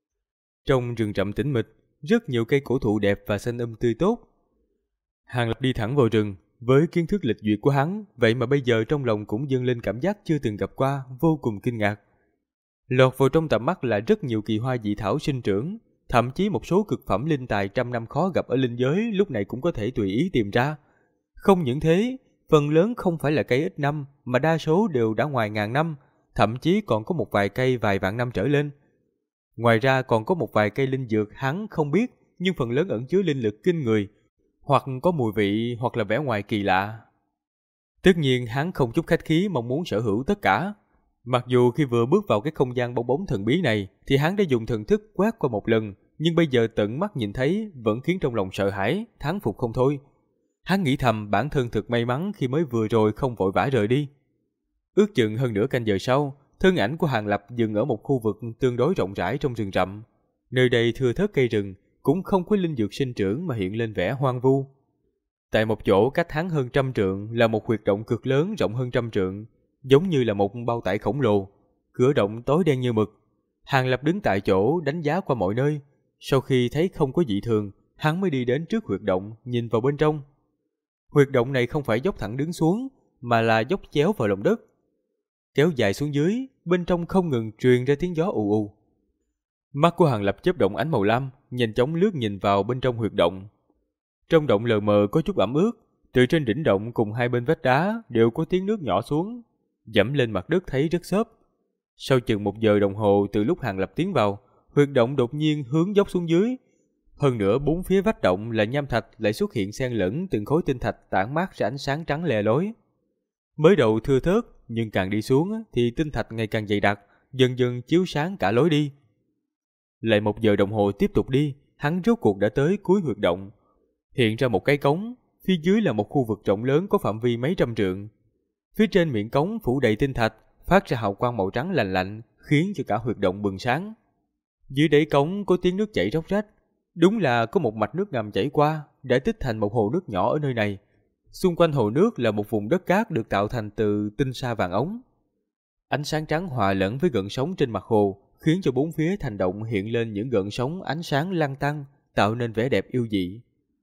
Trong rừng rậm tĩnh mịch, rất nhiều cây cổ thụ đẹp và xanh tươi tốt. Hàng Lập đi thẳng vào rừng, với kiến thức lịch duyệt của hắn, vậy mà bây giờ trong lòng cũng dâng lên cảm giác chưa từng gặp qua, vô cùng kinh ngạc. Lọt vào trong tầm mắt là rất nhiều kỳ hoa dị thảo sinh trưởng, thậm chí một số cực phẩm linh tài trăm năm khó gặp ở linh giới lúc này cũng có thể tùy ý tìm ra. Không những thế, phần lớn không phải là cây ít năm, mà đa số đều đã ngoài ngàn năm, thậm chí còn có một vài cây vài vạn năm trở lên. Ngoài ra còn có một vài cây linh dược hắn không biết, nhưng phần lớn ẩn chứa linh lực kinh người, hoặc có mùi vị hoặc là vẻ ngoài kỳ lạ. Tất nhiên hắn không chút khách khí mong muốn sở hữu tất cả. Mặc dù khi vừa bước vào cái không gian bong bóng thần bí này thì hắn đã dùng thần thức quét qua một lần, nhưng bây giờ tận mắt nhìn thấy vẫn khiến trong lòng sợ hãi, thán phục không thôi. Hắn nghĩ thầm bản thân thật may mắn khi mới vừa rồi không vội vã rời đi. Ước chừng hơn nửa canh giờ sau, thân ảnh của Hàng Lập dừng ở một khu vực tương đối rộng rãi trong rừng rậm. Nơi đây thưa thớt cây rừng, cũng không có linh dược sinh trưởng mà hiện lên vẻ hoang vu. Tại một chỗ cách hắn hơn 100 trượng là một huyệt động cực lớn rộng hơn 100 trượng, giống như là một bao tải khổng lồ. Cửa động tối đen như mực. Hàng Lập đứng tại chỗ đánh giá qua mọi nơi. Sau khi thấy không có dị thường, hắn mới đi đến trước huyệt động, nhìn vào bên trong. Huyệt động này không phải dốc thẳng đứng xuống, mà là dốc chéo vào lòng đất. Kéo dài xuống dưới, bên trong không ngừng truyền ra tiếng gió ù ù. Mắt của Hàng Lập chớp động ánh màu lam, nhanh chóng lướt nhìn vào bên trong huyệt động. Trong động lờ mờ có chút ẩm ướt, từ trên đỉnh động cùng hai bên vách đá đều có tiếng nước nhỏ xuống, dẫm lên mặt đất thấy rất xốp. Sau chừng 1 giờ đồng hồ từ lúc Hàng Lập tiến vào, huyệt động đột nhiên hướng dốc xuống dưới. Hơn nữa bốn phía vách động là nham thạch lại xuất hiện xen lẫn từng khối tinh thạch tản mát ra ánh sáng trắng lè lối. Mới đầu thưa thớt, nhưng càng đi xuống thì tinh thạch ngày càng dày đặc, dần dần chiếu sáng cả lối đi. Lại 1 giờ đồng hồ tiếp tục đi, hắn rốt cuộc đã tới cuối huyệt động. Hiện ra một cái cống, phía dưới là một khu vực rộng lớn có phạm vi mấy trăm trượng. Phía trên miệng cống phủ đầy tinh thạch, phát ra hào quang màu trắng lạnh lạnh, khiến cho cả huyệt động bừng sáng. Dưới đáy cống có tiếng nước chảy róc rách, đúng là có một mạch nước ngầm chảy qua, đã tích thành một hồ nước nhỏ ở nơi này. Xung quanh hồ nước là một vùng đất cát được tạo thành từ tinh sa vàng ống. Ánh sáng trắng hòa lẫn với gợn sóng trên mặt hồ, khiến cho bốn phía thành động hiện lên những gợn sóng ánh sáng lăn tăn, tạo nên vẻ đẹp yêu dị.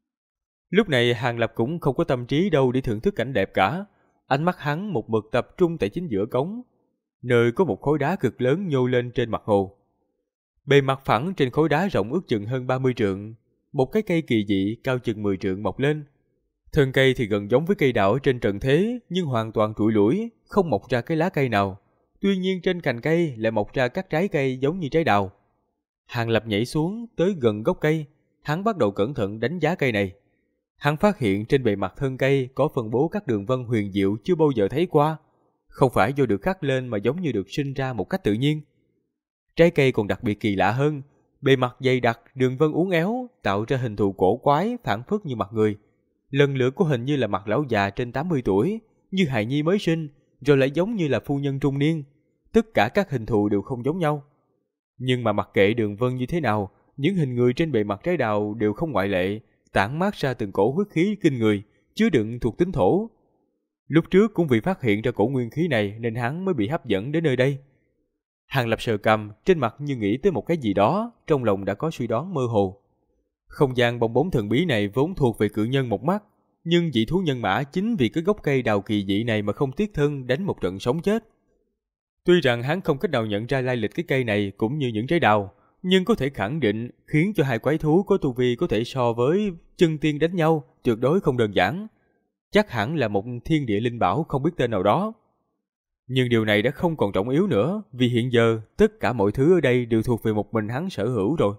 Lúc này Hàng Lập cũng không có tâm trí đâu để thưởng thức cảnh đẹp cả. Ánh mắt hắn một mực tập trung tại chính giữa cống, nơi có một khối đá cực lớn nhô lên trên mặt hồ. Bề mặt phẳng trên khối đá rộng ước chừng hơn 30 trượng, một cái cây kỳ dị cao chừng 10 trượng mọc lên. Thân cây thì gần giống với cây đào ở trên trần thế, nhưng hoàn toàn trụi lủi, không mọc ra cái lá cây nào. Tuy nhiên trên cành cây lại mọc ra các trái cây giống như trái đào. Hàng Lập nhảy xuống tới gần gốc cây, hắn bắt đầu cẩn thận đánh giá cây này. Hắn phát hiện trên bề mặt thân cây có phân bố các đường vân huyền diệu chưa bao giờ thấy qua, không phải do được khắc lên mà giống như được sinh ra một cách tự nhiên. Trái cây còn đặc biệt kỳ lạ hơn, bề mặt dày đặc, đường vân uốn éo, tạo ra hình thù cổ quái phảng phất như mặt người. Lần lượt có hình như là mặt lão già trên 80 tuổi, như hài nhi mới sinh, rồi lại giống như là phu nhân trung niên. Tất cả các hình thù đều không giống nhau. Nhưng mà mặc kệ đường vân như thế nào, những hình người trên bề mặt trái đào đều không ngoại lệ, tản mát ra từng cổ huyết khí kinh người, chứa đựng thuộc tính thổ. Lúc trước cũng vì phát hiện ra cổ nguyên khí này nên hắn mới bị hấp dẫn đến nơi đây. Hàng Lập sờ cằm, trên mặt như nghĩ tới một cái gì đó, trong lòng đã có suy đoán mơ hồ. Không gian bong bóng thần bí này vốn thuộc về cự nhân một mắt, nhưng dị thú nhân mã chính vì cái gốc cây đào kỳ dị này mà không tiếc thân đánh một trận sống chết. Tuy rằng hắn không cách nào nhận ra lai lịch cái cây này cũng như những trái đào, nhưng có thể khẳng định khiến cho hai quái thú có tu vi có thể so với chân tiên đánh nhau tuyệt đối không đơn giản. Chắc hẳn là một thiên địa linh bảo không biết tên nào đó. Nhưng điều này đã không còn trọng yếu nữa, vì hiện giờ tất cả mọi thứ ở đây đều thuộc về một mình hắn sở hữu rồi.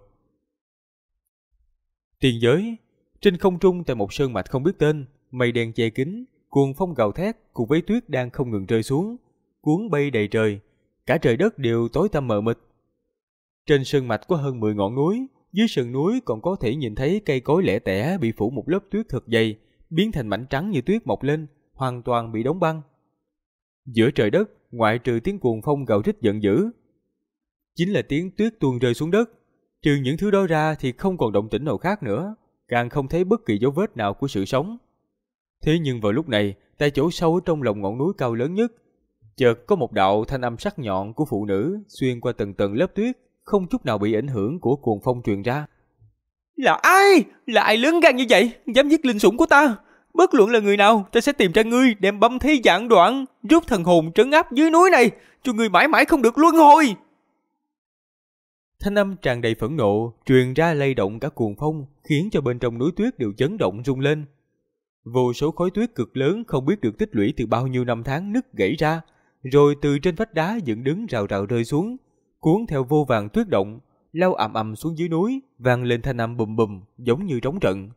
Tiên giới, trên không trung tại một sơn mạch không biết tên, mây đen che kín, cuồng phong gào thét cùng với tuyết đang không ngừng rơi xuống, cuốn bay đầy trời, cả trời đất đều tối tăm mờ mịt. Trên sơn mạch có hơn 10 ngọn núi, dưới sườn núi còn có thể nhìn thấy cây cối lẻ tẻ bị phủ một lớp tuyết thật dày, biến thành mảnh trắng như tuyết mọc lên, hoàn toàn bị đóng băng. Giữa trời đất, ngoại trừ tiếng cuồng phong gào rít giận dữ, chính là tiếng tuyết tuôn rơi xuống đất. Trừ những thứ đó ra thì không còn động tĩnh nào khác nữa, càng không thấy bất kỳ dấu vết nào của sự sống. Thế nhưng vào lúc này, tại chỗ sâu ở trong lòng ngọn núi cao lớn nhất, chợt có một đạo thanh âm sắc nhọn của phụ nữ xuyên qua tầng tầng lớp tuyết, không chút nào bị ảnh hưởng của cuồng phong truyền ra. Là ai? Là ai lớn gan như vậy, dám giết linh sủng của ta? Bất luận là người nào, ta sẽ tìm ra ngươi, đem băm thây vạn đoạn, rút thần hồn trấn áp dưới núi này, cho ngươi mãi mãi không được luân hồi. Thanh âm tràn đầy phẫn nộ truyền ra lay động cả cuồng phong, khiến cho bên trong núi tuyết đều chấn động rung lên. Vô số khối tuyết cực lớn không biết được tích lũy từ bao nhiêu năm tháng nứt gãy ra, rồi từ trên vách đá dựng đứng rào rào rơi xuống, cuốn theo vô vàn tuyết động, lao ầm ầm xuống dưới núi, vang lên thanh âm bùm bùm giống như trống trận.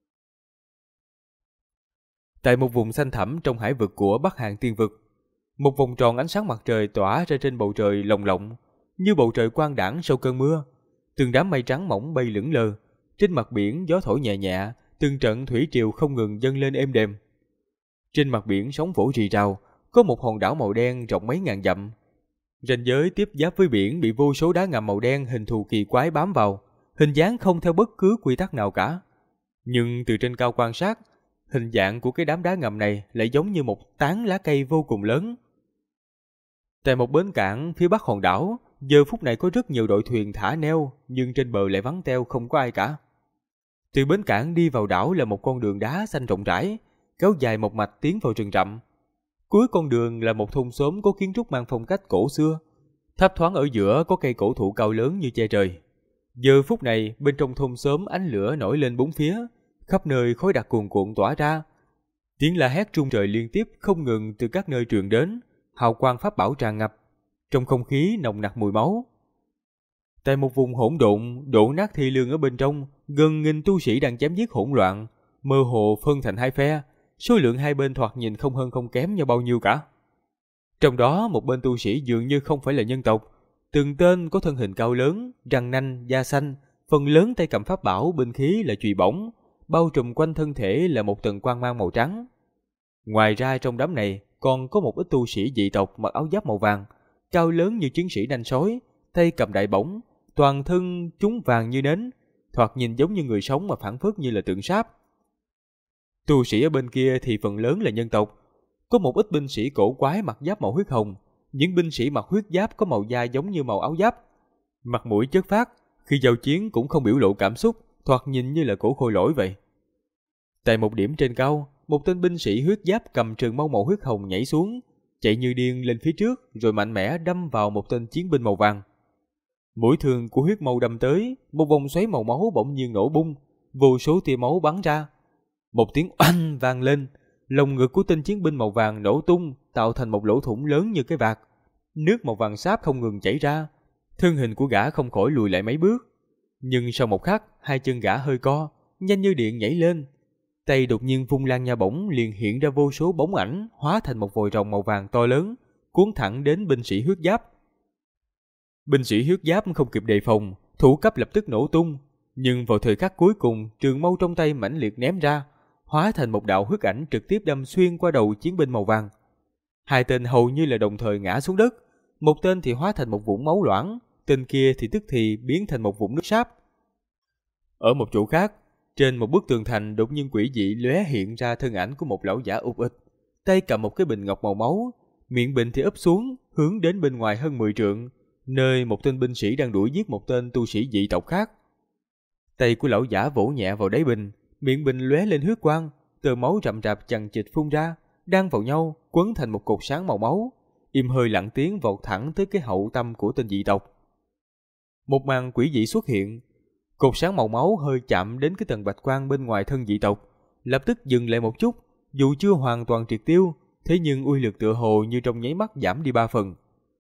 Tại một vùng xanh thẳm trong hải vực của Bắc Hàn Tiên vực, một vòng tròn ánh sáng mặt trời tỏa ra trên bầu trời lồng lộng, như bầu trời quang đãng sau cơn mưa. Từng đám mây trắng mỏng bay lững lờ, trên mặt biển gió thổi nhẹ nhẹ, từng trận thủy triều không ngừng dâng lên êm đềm. Trên mặt biển sóng vỗ rì rào, có một hòn đảo màu đen rộng mấy ngàn dặm. Ranh giới tiếp giáp với biển bị vô số đá ngầm màu đen hình thù kỳ quái bám vào, hình dáng không theo bất cứ quy tắc nào cả. Nhưng từ trên cao quan sát, hình dạng của cái đám đá ngầm này lại giống như một tán lá cây vô cùng lớn. Tại một bến cảng phía bắc hòn đảo, giờ phút này có rất nhiều đội thuyền thả neo, nhưng trên bờ lại vắng teo không có ai cả. Từ bến cảng đi vào đảo là một con đường đá xanh rộng rãi, kéo dài một mạch tiến vào rừng rậm. Cuối con đường là một thôn xóm có kiến trúc mang phong cách cổ xưa, thấp thoáng ở giữa có cây cổ thụ cao lớn như che trời. Giờ phút này bên trong thôn xóm ánh lửa nổi lên bốn phía, khắp nơi khói đặc cuồn cuộn tỏa ra. Tiếng la hét rung trời liên tiếp không ngừng từ các nơi truyền đến, hào quang pháp bảo tràn ngập, trong không khí nồng nặc mùi máu. Tại một vùng hỗn độn, đổ nát thi lương ở bên trong, gần nghìn tu sĩ đang chém giết hỗn loạn, mơ hồ phân thành hai phe, số lượng hai bên thoạt nhìn không hơn không kém nhau bao nhiêu cả. Trong đó một bên tu sĩ dường như không phải là nhân tộc, từng tên có thân hình cao lớn, răng nanh, da xanh, phần lớn tay cầm pháp bảo, binh khí là chùy bổng, bao trùm quanh thân thể là một tầng quang mang màu trắng. Ngoài ra trong đám này còn có một ít tu sĩ dị tộc mặc áo giáp màu vàng, cao lớn như chiến sĩ nanh sói, tay cầm đại bổng, toàn thân chúng vàng như nến, thoạt nhìn giống như người sống mà phảng phất như là tượng sáp. Tu sĩ ở bên kia thì phần lớn là nhân tộc, có một ít binh sĩ cổ quái mặc giáp màu huyết hồng, những binh sĩ mặc huyết giáp có màu da giống như màu áo giáp, mặt mũi chất phác, khi giao chiến cũng không biểu lộ cảm xúc, thoạt nhìn như là cổ khôi lỗi vậy. Tại một điểm trên cao, một tên binh sĩ huyết giáp cầm trường mâu màu huyết hồng nhảy xuống, chạy như điên lên phía trước, rồi mạnh mẽ đâm vào một tên chiến binh màu vàng. Mũi thương của huyết mâu đâm tới, một vòng xoáy màu máu bỗng nhiên nổ bung, vô số tia máu bắn ra. Một tiếng oanh vang lên, lồng ngực của tên chiến binh màu vàng nổ tung, tạo thành một lỗ thủng lớn như cái vạc. Nước màu vàng sáp không ngừng chảy ra, thân hình của gã không khỏi lùi lại mấy bước. Nhưng sau một khắc, hai chân gã hơi co, nhanh như điện nhảy lên. Tay đột nhiên vung lan nha bổng, liền hiện ra vô số bóng ảnh, hóa thành một vòi rồng màu vàng to lớn, cuốn thẳng đến binh sĩ huyết giáp. Binh sĩ huyết giáp không kịp đề phòng, thủ cấp lập tức nổ tung, nhưng vào thời khắc cuối cùng, trường mâu trong tay mãnh liệt ném ra, hóa thành một đạo huyết ảnh trực tiếp đâm xuyên qua đầu chiến binh màu vàng. Hai tên hầu như là đồng thời ngã xuống đất, một tên thì hóa thành một vũng máu loãng, tên kia thì tức thì biến thành một vũng nước sáp. Ở một chỗ khác, trên một bức tường thành đột nhiên quỷ dị lóe hiện ra thân ảnh của một lão giả ục ịch, tay cầm một cái bình ngọc màu máu, miệng bình thì ấp xuống, hướng đến bên ngoài hơn 10 trượng, nơi một tên binh sĩ đang đuổi giết một tên tu sĩ dị tộc khác. Tay của lão giả vỗ nhẹ vào đáy bình, miệng bình lóe lên huyết quang, tơ máu rậm rạp chằng chịt phun ra, đan vào nhau, quấn thành một cột sáng màu máu, im hơi lặng tiếng vọt thẳng tới cái hậu tâm của tên dị tộc. Một màn quỷ dị xuất hiện, cột sáng màu máu hơi chạm đến cái tầng bạch quang bên ngoài thân dị tộc, lập tức dừng lại một chút, dù chưa hoàn toàn triệt tiêu, thế nhưng uy lực tựa hồ như trong nháy mắt giảm đi 3 phần.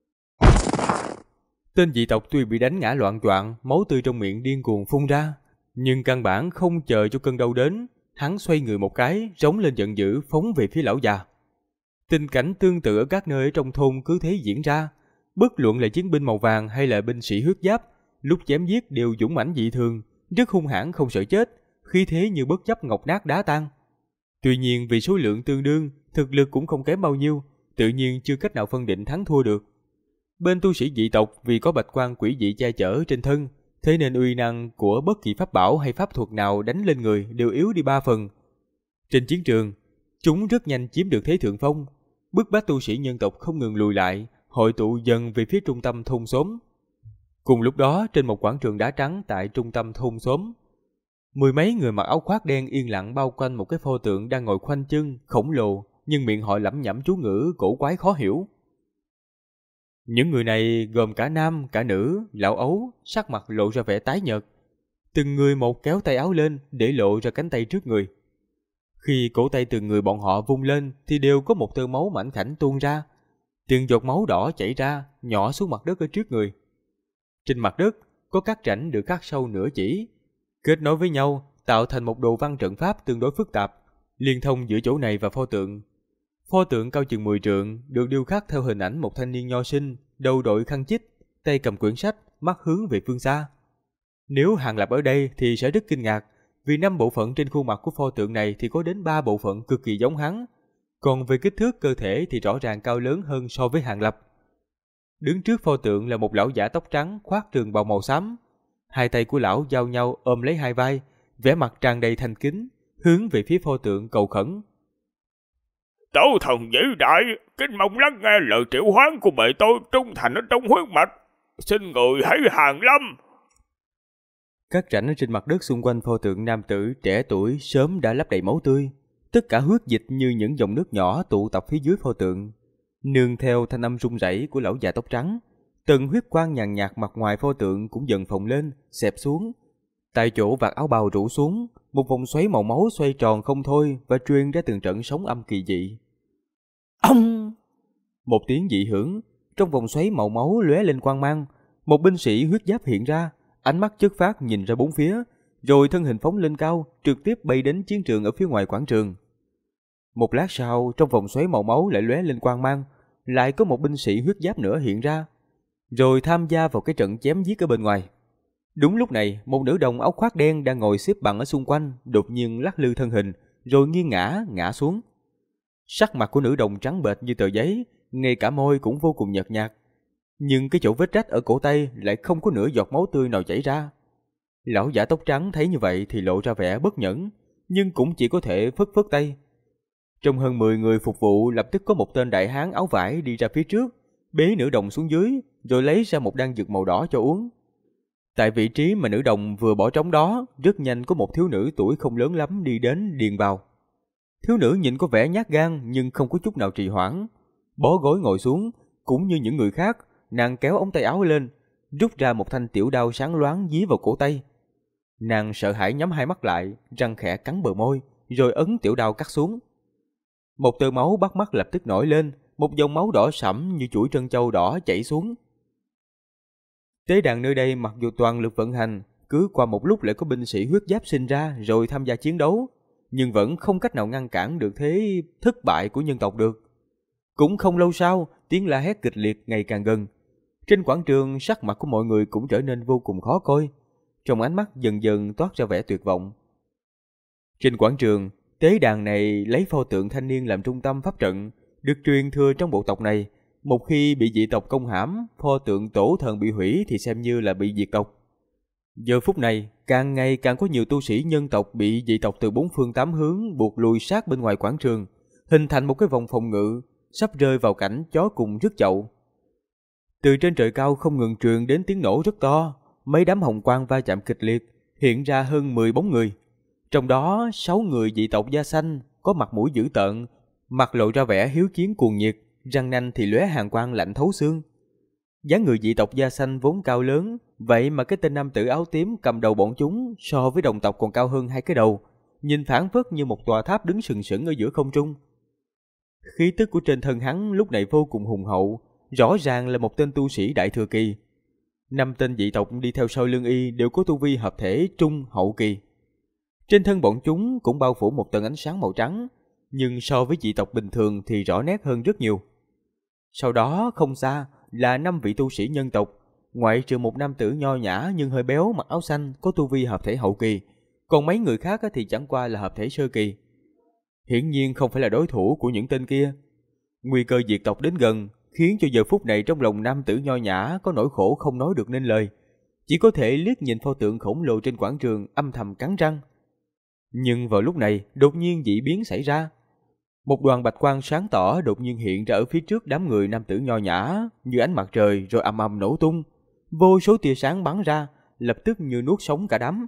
Tên dị tộc tuy bị đánh ngã loạng choạng, máu tươi trong miệng điên cuồng phun ra, nhưng căn bản không chờ cho cơn đau đến, hắn xoay người một cái, rống lên giận dữ phóng về phía lão già. Tình cảnh tương tự ở các nơi trong thôn cứ thế diễn ra, bất luận là chiến binh màu vàng hay là binh sĩ huyết giáp, lúc chém giết đều dũng mãnh dị thường, rất hung hãn không sợ chết, khí thế như bất chấp ngọc nát đá tan. Tuy nhiên vì số lượng tương đương, thực lực cũng không kém bao nhiêu, tự nhiên chưa cách nào phân định thắng thua được. Bên tu sĩ dị tộc vì có bạch quang quỷ dị che chở trên thân, thế nên uy năng của bất kỳ pháp bảo hay pháp thuật nào đánh lên người đều yếu đi 3 phần. Trên chiến trường, Chúng rất nhanh chiếm được thế thượng phong, bức bách tu sĩ nhân tộc không ngừng lùi lại, hội tụ dần về phía trung tâm thôn xóm. Cùng lúc đó, trên một quảng trường đá trắng tại trung tâm thôn xóm, mười mấy người mặc áo khoác đen yên lặng bao quanh một cái pho tượng đang ngồi khoanh chân, khổng lồ, nhưng miệng họ lẩm nhẩm chú ngữ cổ quái khó hiểu. Những người này gồm cả nam, cả nữ, lão ấu, sắc mặt lộ ra vẻ tái nhợt. Từng người một kéo tay áo lên để lộ ra cánh tay trước người. Khi cổ tay từng người bọn họ vung lên thì đều có một tơ máu mảnh khảnh tuôn ra. Từng giọt máu đỏ chảy ra, nhỏ xuống mặt đất ở trước người. Trên mặt đất có các rãnh được khắc sâu nửa chỉ, kết nối với nhau tạo thành một đồ văn trận pháp tương đối phức tạp, liên thông giữa chỗ này và pho tượng. Pho tượng cao chừng 10 trượng, được điêu khắc theo hình ảnh một thanh niên nho sinh, đầu đội khăn chích, tay cầm quyển sách, mắt hướng về phương xa. Nếu Hàng Lập ở đây thì sẽ rất kinh ngạc, vì 5 bộ phận trên khuôn mặt của pho tượng này thì có đến 3 bộ phận cực kỳ giống hắn. Còn về kích thước cơ thể thì rõ ràng cao lớn hơn so với Hàng Lập. Đứng trước pho tượng là một lão giả tóc trắng khoác trường bào màu xám. Hai tay của lão giao nhau ôm lấy hai vai, vẻ mặt tràn đầy thành kính, hướng về phía pho tượng cầu khẩn. Tổ thần vĩ đại, kính mong lắng nghe lời triệu hoán của bệ tôi trung thành ở trong huyết mạch. Xin người hãy hàng lâm. Các rãnh ở trên mặt đất xung quanh pho tượng nam tử trẻ tuổi sớm đã lấp đầy máu tươi. Tất cả huyết dịch như những dòng nước nhỏ tụ tập phía dưới pho tượng. Nương theo thanh âm rung rẩy của lão già tóc trắng, từng huyết quang nhàn nhạt mặt ngoài pho tượng cũng dần phồng lên, xẹp xuống. Tại chỗ vạt áo bào rủ xuống, một vòng xoáy màu máu xoay tròn không thôi và truyền ra từng trận sóng âm kỳ dị. Ông! Một tiếng dị hưởng, trong vòng xoáy màu máu lóe lên quang mang, một binh sĩ huyết giáp hiện ra, ánh mắt chất phát nhìn ra bốn phía, rồi thân hình phóng lên cao, trực tiếp bay đến chiến trường ở phía ngoài quảng trường. Một lát sau, trong vòng xoáy màu máu lại lóe lên quang mang, lại có một binh sĩ huyết giáp nữa hiện ra, rồi tham gia vào cái trận chém giết ở bên ngoài. Đúng lúc này, một nữ đồng áo khoác đen đang ngồi xếp bằng ở xung quanh, đột nhiên lắc lư thân hình, rồi nghiêng ngã xuống. Sắc mặt của nữ đồng trắng bệch như tờ giấy, ngay cả môi cũng vô cùng nhợt nhạt. Nhưng cái chỗ vết rách ở cổ tay lại không có nửa giọt máu tươi nào chảy ra. Lão giả tóc trắng thấy như vậy thì lộ ra vẻ bất nhẫn, nhưng cũng chỉ có thể phất phất tay. Trong hơn 10 người phục vụ lập tức có một tên đại hán áo vải đi ra phía trước, bế nữ đồng xuống dưới, rồi lấy ra một đan dược màu đỏ cho uống. Tại vị trí mà nữ đồng vừa bỏ trống đó, rất nhanh có một thiếu nữ tuổi không lớn lắm đi đến điền vào. Thiếu nữ nhìn có vẻ nhát gan nhưng không có chút nào trì hoãn. Bó gối ngồi xuống, cũng như những người khác, nàng kéo ống tay áo lên, rút ra một thanh tiểu đao sáng loáng dí vào cổ tay. Nàng sợ hãi nhắm hai mắt lại, răng khẽ cắn bờ môi, rồi ấn tiểu đao cắt xuống. Một tơ máu bắt mắt lập tức nổi lên, một dòng máu đỏ sẫm như chuỗi trân châu đỏ chảy xuống. Tế đàn nơi đây mặc dù toàn lực vận hành, cứ qua một lúc lại có binh sĩ huyết giáp sinh ra rồi tham gia chiến đấu, nhưng vẫn không cách nào ngăn cản được thế thất bại của nhân tộc được. Cũng không lâu sau, tiếng la hét kịch liệt ngày càng gần. Trên quảng trường, sắc mặt của mọi người cũng trở nên vô cùng khó coi. Trong ánh mắt dần dần toát ra vẻ tuyệt vọng. Trên quảng trường, tế đàn này lấy pho tượng thanh niên làm trung tâm pháp trận, được truyền thừa trong bộ tộc này. Một khi bị dị tộc công hãm, pho tượng tổ thần bị hủy thì xem như là bị diệt tộc. Giờ phút này, càng ngày càng có nhiều tu sĩ nhân tộc bị dị tộc từ bốn phương tám hướng buộc lùi sát bên ngoài quảng trường, hình thành một cái vòng phòng ngự, sắp rơi vào cảnh chó cùng rứt chậu. Từ trên trời cao không ngừng truyền đến tiếng nổ rất to, mấy đám hồng quang va chạm kịch liệt, hiện ra hơn 10 bóng người. Trong đó 6 người dị tộc da xanh, có mặt mũi dữ tợn, mặt lộ ra vẻ hiếu chiến cuồng nhiệt, răng nanh thì lóe hàn quang lạnh thấu xương. Dáng người dị tộc da xanh vốn cao lớn, vậy mà cái tên nam tử áo tím cầm đầu bọn chúng so với đồng tộc còn cao hơn 2 cái đầu, nhìn phảng phất như một tòa tháp đứng sừng sững ở giữa không trung. Khí tức của trên thân hắn lúc này vô cùng hùng hậu, rõ ràng là một tên tu sĩ đại thừa kỳ. 5 tên dị tộc đi theo sau lưng y đều có tu vi hợp thể trung hậu kỳ. Trên thân bọn chúng cũng bao phủ một tầng ánh sáng màu trắng, nhưng so với dị tộc bình thường thì rõ nét hơn rất nhiều. Sau đó không xa là 5 vị tu sĩ nhân tộc, ngoại trừ một nam tử nho nhã nhưng hơi béo mặc áo xanh có tu vi hợp thể hậu kỳ, còn mấy người khác thì chẳng qua là hợp thể sơ kỳ. Hiển nhiên không phải là đối thủ của những tên kia. Nguy cơ diệt tộc đến gần khiến cho giờ phút này trong lòng nam tử nho nhã có nỗi khổ không nói được nên lời, chỉ có thể liếc nhìn pho tượng khổng lồ trên quảng trường âm thầm cắn răng. Nhưng vào lúc này đột nhiên dị biến xảy ra. Một đoàn bạch quang sáng tỏ đột nhiên hiện ra ở phía trước đám người nam tử nho nhã như ánh mặt trời, rồi ầm ầm nổ tung. Vô số tia sáng bắn ra, lập tức như nuốt sống cả đám.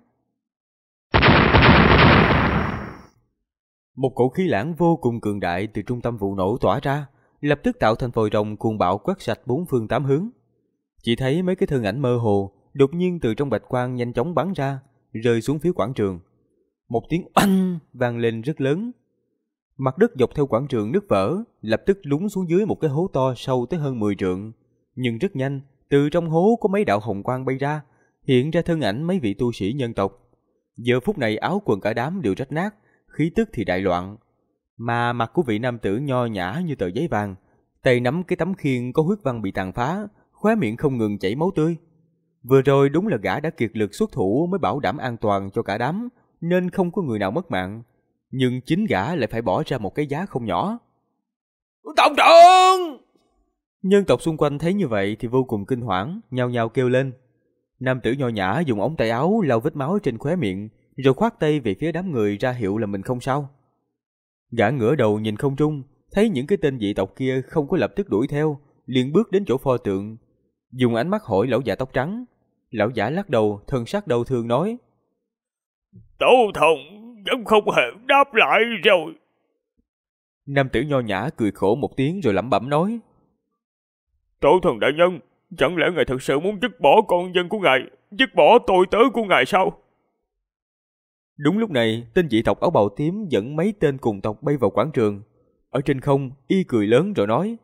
Một cổ khí lãng vô cùng cường đại từ trung tâm vụ nổ tỏa ra, lập tức tạo thành vòi rồng cuồng bạo quét sạch bốn phương tám hướng. Chỉ thấy mấy cái thân ảnh mơ hồ đột nhiên từ trong bạch quang nhanh chóng bắn ra, rơi xuống phía quảng trường. Một tiếng oanh vang lên rất lớn. Mặt đất dọc theo quảng trường nứt vỡ, lập tức lún xuống dưới một cái hố to sâu tới hơn 10 trượng. Nhưng rất nhanh, từ trong hố có mấy đạo hồng quang bay ra, hiện ra thân ảnh mấy vị tu sĩ nhân tộc. Giờ phút này áo quần cả đám đều rách nát, khí tức thì đại loạn. Mà mặt của vị nam tử nho nhã như tờ giấy vàng, tay nắm cái tấm khiên có huyết văn bị tàn phá, khóe miệng không ngừng chảy máu tươi. Vừa rồi đúng là gã đã kiệt lực xuất thủ mới bảo đảm an toàn cho cả đám, nên không có người nào mất mạng. Nhưng chính gã lại phải bỏ ra một cái giá không nhỏ. Tộc trưởng! Nhân tộc xung quanh thấy như vậy thì vô cùng kinh hoảng, nhao nhao kêu lên. Nam tử nho nhã dùng ống tay áo lau vết máu trên khóe miệng, rồi khoát tay về phía đám người ra hiệu là mình không sao. Gã ngửa đầu nhìn không trung, thấy những cái tên dị tộc kia không có lập tức đuổi theo, liền bước đến chỗ pho tượng, dùng ánh mắt hỏi lão già tóc trắng. Lão giả lắc đầu, thần sắc đau thương nói: Tổ thần vẫn không hề đáp lại rồi. Nam tử nho nhã cười khổ một tiếng rồi lẩm bẩm nói: Tổ thần đại nhân, chẳng lẽ ngài thật sự muốn dứt bỏ con dân của ngài, dứt bỏ tôi tớ của ngài sao? Đúng lúc này, tên dị tộc áo bào tím dẫn mấy tên cùng tộc bay vào quảng trường. Ở trên không, y cười lớn rồi nói: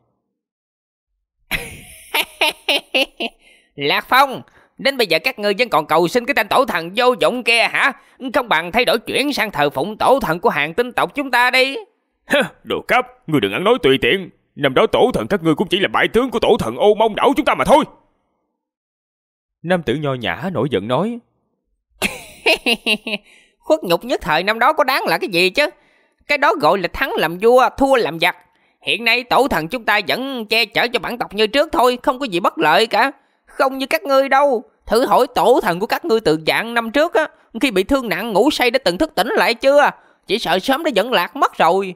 Lạc Phong, đến bây giờ các ngươi vẫn còn cầu xin cái tên tổ thần vô dụng kia hả? Không bằng thay đổi chuyển sang thờ phụng tổ thần của hàng tinh tộc chúng ta đi. Đồ cắp, ngươi đừng ăn nói tùy tiện. Năm đó tổ thần các ngươi cũng chỉ là bại tướng của tổ thần Ô Mông đảo chúng ta mà thôi. Nam tử nho nhã nổi giận nói: Khuất nhục nhất thời năm đó có đáng là cái gì chứ? Cái đó gọi là thắng làm vua, thua làm giặc. Hiện nay tổ thần chúng ta vẫn che chở cho bản tộc như trước thôi, không có gì bất lợi cả. Không như các ngươi đâu. Thử hỏi tổ thần của các ngươi từ vạn năm trước á, khi bị thương nặng ngủ say đã từng thức tỉnh lại chưa? Chỉ sợ sớm đã dẫn lạc mất rồi.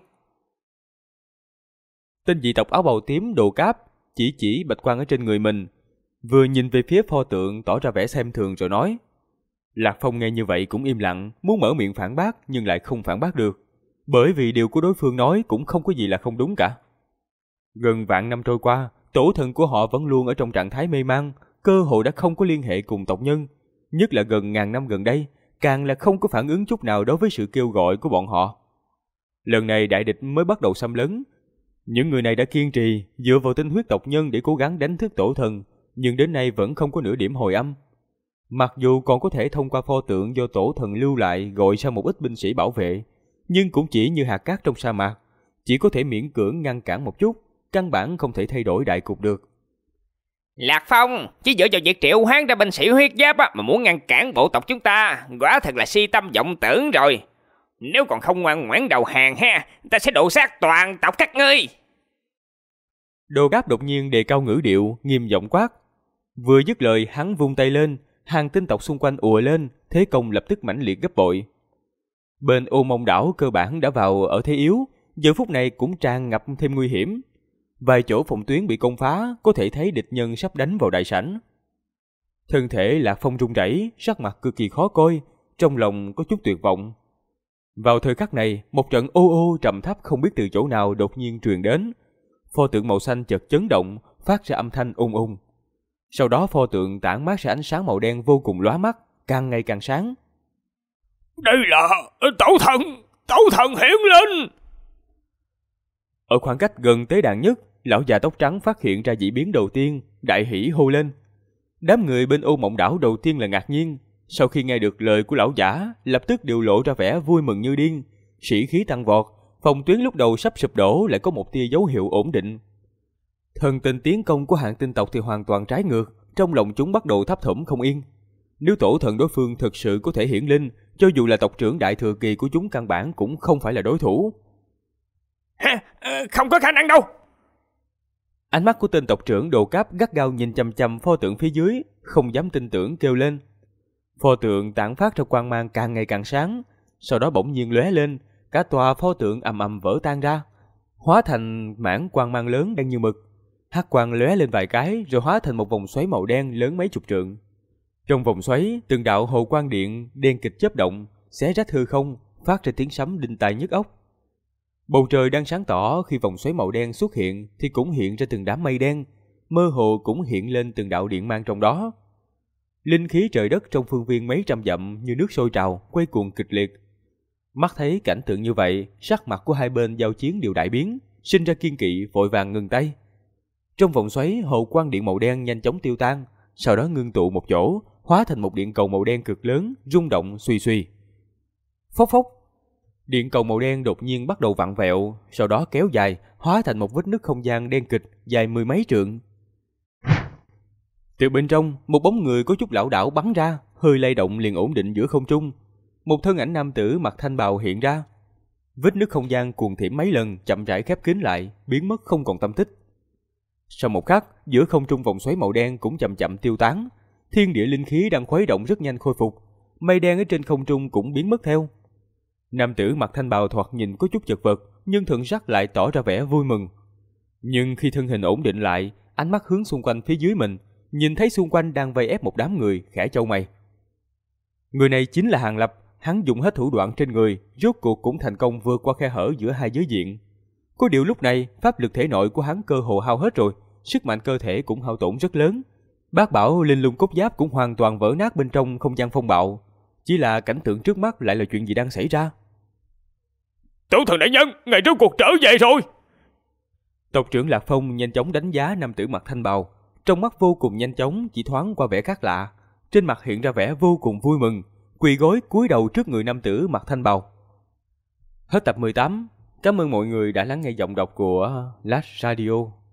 Tên dị tộc áo bào tím đồ cáp chỉ bạch quang ở trên người mình, vừa nhìn về phía pho tượng tỏ ra vẻ xem thường rồi nói. Lạc Phong nghe như vậy cũng im lặng, muốn mở miệng phản bác nhưng lại không phản bác được, bởi vì điều của đối phương nói cũng không có gì là không đúng cả. Gần vạn năm trôi qua, tổ thần của họ vẫn luôn ở trong trạng thái mê man, cơ hội đã không có liên hệ cùng tộc nhân, nhất là gần ngàn năm gần đây, càng là không có phản ứng chút nào đối với sự kêu gọi của bọn họ. Lần này đại địch mới bắt đầu xâm lấn, những người này đã kiên trì dựa vào tinh huyết tộc nhân để cố gắng đánh thức tổ thần, nhưng đến nay vẫn không có nửa điểm hồi âm. Mặc dù còn có thể thông qua pho tượng do tổ thần lưu lại gọi ra một ít binh sĩ bảo vệ, nhưng cũng chỉ như hạt cát trong sa mạc, chỉ có thể miễn cưỡng ngăn cản một chút, căn bản không thể thay đổi đại cục được. Lạc Phong, chỉ dựa vào việc triệu hoán ra binh sĩ huyết giáp mà muốn ngăn cản bộ tộc chúng ta, quả thật là si tâm vọng tưởng rồi. Nếu còn không ngoan ngoãn đầu hàng ha, ta sẽ đổ sát toàn tộc các ngươi. Đồ Gáp đột nhiên đề cao ngữ điệu, nghiêm giọng quát. Vừa dứt lời, hắn vung tay lên, hàng tinh tộc xung quanh ùa lên, thế công lập tức mãnh liệt gấp bội. Bên Ô Mông đảo cơ bản đã vào ở thế yếu, giờ phút này cũng tràn ngập thêm nguy hiểm. Vài chỗ phòng tuyến bị công phá, có thể thấy địch nhân sắp đánh vào đại sảnh. Thân thể Lạc Phong run rẩy, sắc mặt cực kỳ khó coi, trong lòng có chút tuyệt vọng. Vào thời khắc này, một trận ô ô trầm thấp không biết từ chỗ nào đột nhiên truyền đến. Pho tượng màu xanh chợt chấn động, phát ra âm thanh ung ung. Sau đó pho tượng tản mát ra ánh sáng màu đen vô cùng lóa mắt, càng ngày càng sáng. Đây là tổ thần hiện lên. Ở khoảng cách gần tế đàn nhất, lão già tóc trắng phát hiện ra dị biến đầu tiên, đại hỉ hô lên. Đám người bên Ô Mộng đảo đầu tiên là ngạc nhiên, sau khi nghe được lời của lão giả, lập tức đều lộ ra vẻ vui mừng như điên, sĩ khí tăng vọt, phòng tuyến lúc đầu sắp sụp đổ lại có một tia dấu hiệu ổn định. Thần tình tiến công của hạng tinh tộc thì hoàn toàn trái ngược, trong lòng chúng bắt đầu thấp thỏm không yên. Nếu tổ thần đối phương thực sự có thể hiển linh, cho dù là tộc trưởng đại thừa kỳ của chúng căn bản cũng không phải là đối thủ. Không có khả năng đâu. Ánh mắt của tên tộc trưởng đồ cáp gắt gao nhìn chằm chằm pho tượng phía dưới, không dám tin tưởng kêu lên. Pho tượng tản phát ra quang mang càng ngày càng sáng, sau đó bỗng nhiên lóe lên, cả tòa pho tượng ầm ầm vỡ tan ra, hóa thành mảng quang mang lớn đen như mực. Hắc quang lóe lên vài cái rồi hóa thành một vòng xoáy màu đen lớn mấy chục trượng. Trong vòng xoáy, từng đạo hồ quang điện đen kịch chớp động, xé rách hư không, phát ra tiếng sấm đinh tai nhức óc. Bầu trời đang sáng tỏ, khi vòng xoáy màu đen xuất hiện thì cũng hiện ra từng đám mây đen, mơ hồ cũng hiện lên từng đạo điện mang trong đó. Linh khí trời đất trong phương viên mấy trăm dặm như nước sôi trào, quay cuồng kịch liệt. Mắt thấy cảnh tượng như vậy, sắc mặt của hai bên giao chiến đều đại biến, sinh ra kiên kỵ, vội vàng ngừng tay. Trong vòng xoáy, hồ quang điện màu đen nhanh chóng tiêu tan, sau đó ngưng tụ một chỗ, hóa thành một điện cầu màu đen cực lớn, rung động suy suy. Phốc phốc, điện cầu màu đen đột nhiên bắt đầu vặn vẹo, sau đó kéo dài, hóa thành một vết nứt không gian đen kịch dài mười mấy trượng. Từ bên trong, một bóng người có chút lảo đảo bắn ra, hơi lay động liền ổn định giữa không trung. Một thân ảnh nam tử mặc thanh bào hiện ra. Vết nứt không gian cuồng thiểm mấy lần, chậm rãi khép kín lại, biến mất không còn tâm tích. Sau một khắc, giữa không trung vòng xoáy màu đen cũng chậm chậm tiêu tán. Thiên địa linh khí đang khuấy động rất nhanh khôi phục, mây đen ở trên không trung cũng biến mất theo. Nam tử mặc thanh bào thoạt nhìn có chút chật vật, nhưng thần sắc lại tỏ ra vẻ vui mừng. Nhưng khi thân hình ổn định lại, ánh mắt hướng xung quanh phía dưới mình, nhìn thấy xung quanh đang vây ép một đám người, khẽ chau mày. Người này chính là Hàn Lập, hắn dùng hết thủ đoạn trên người, rốt cuộc cũng thành công vượt qua khe hở giữa hai giới diện. Có điều lúc này, pháp lực thể nội của hắn cơ hồ hao hết rồi, sức mạnh cơ thể cũng hao tổn rất lớn. Bát bảo linh lung cốt giáp cũng hoàn toàn vỡ nát bên trong không gian phong bạo. Chỉ là cảnh tượng trước mắt lại là chuyện gì đang xảy ra? Chủ thần đại nhân, ngài rốt cuộc trở về rồi. Tộc trưởng Lạc Phong nhanh chóng đánh giá nam tử mặc thanh bào, trong mắt vô cùng nhanh chóng chỉ thoáng qua vẻ khác lạ, trên mặt hiện ra vẻ vô cùng vui mừng, quỳ gối cúi đầu trước người nam tử mặc thanh bào. Hết tập 18. Cảm ơn mọi người đã lắng nghe giọng đọc của Last Radio.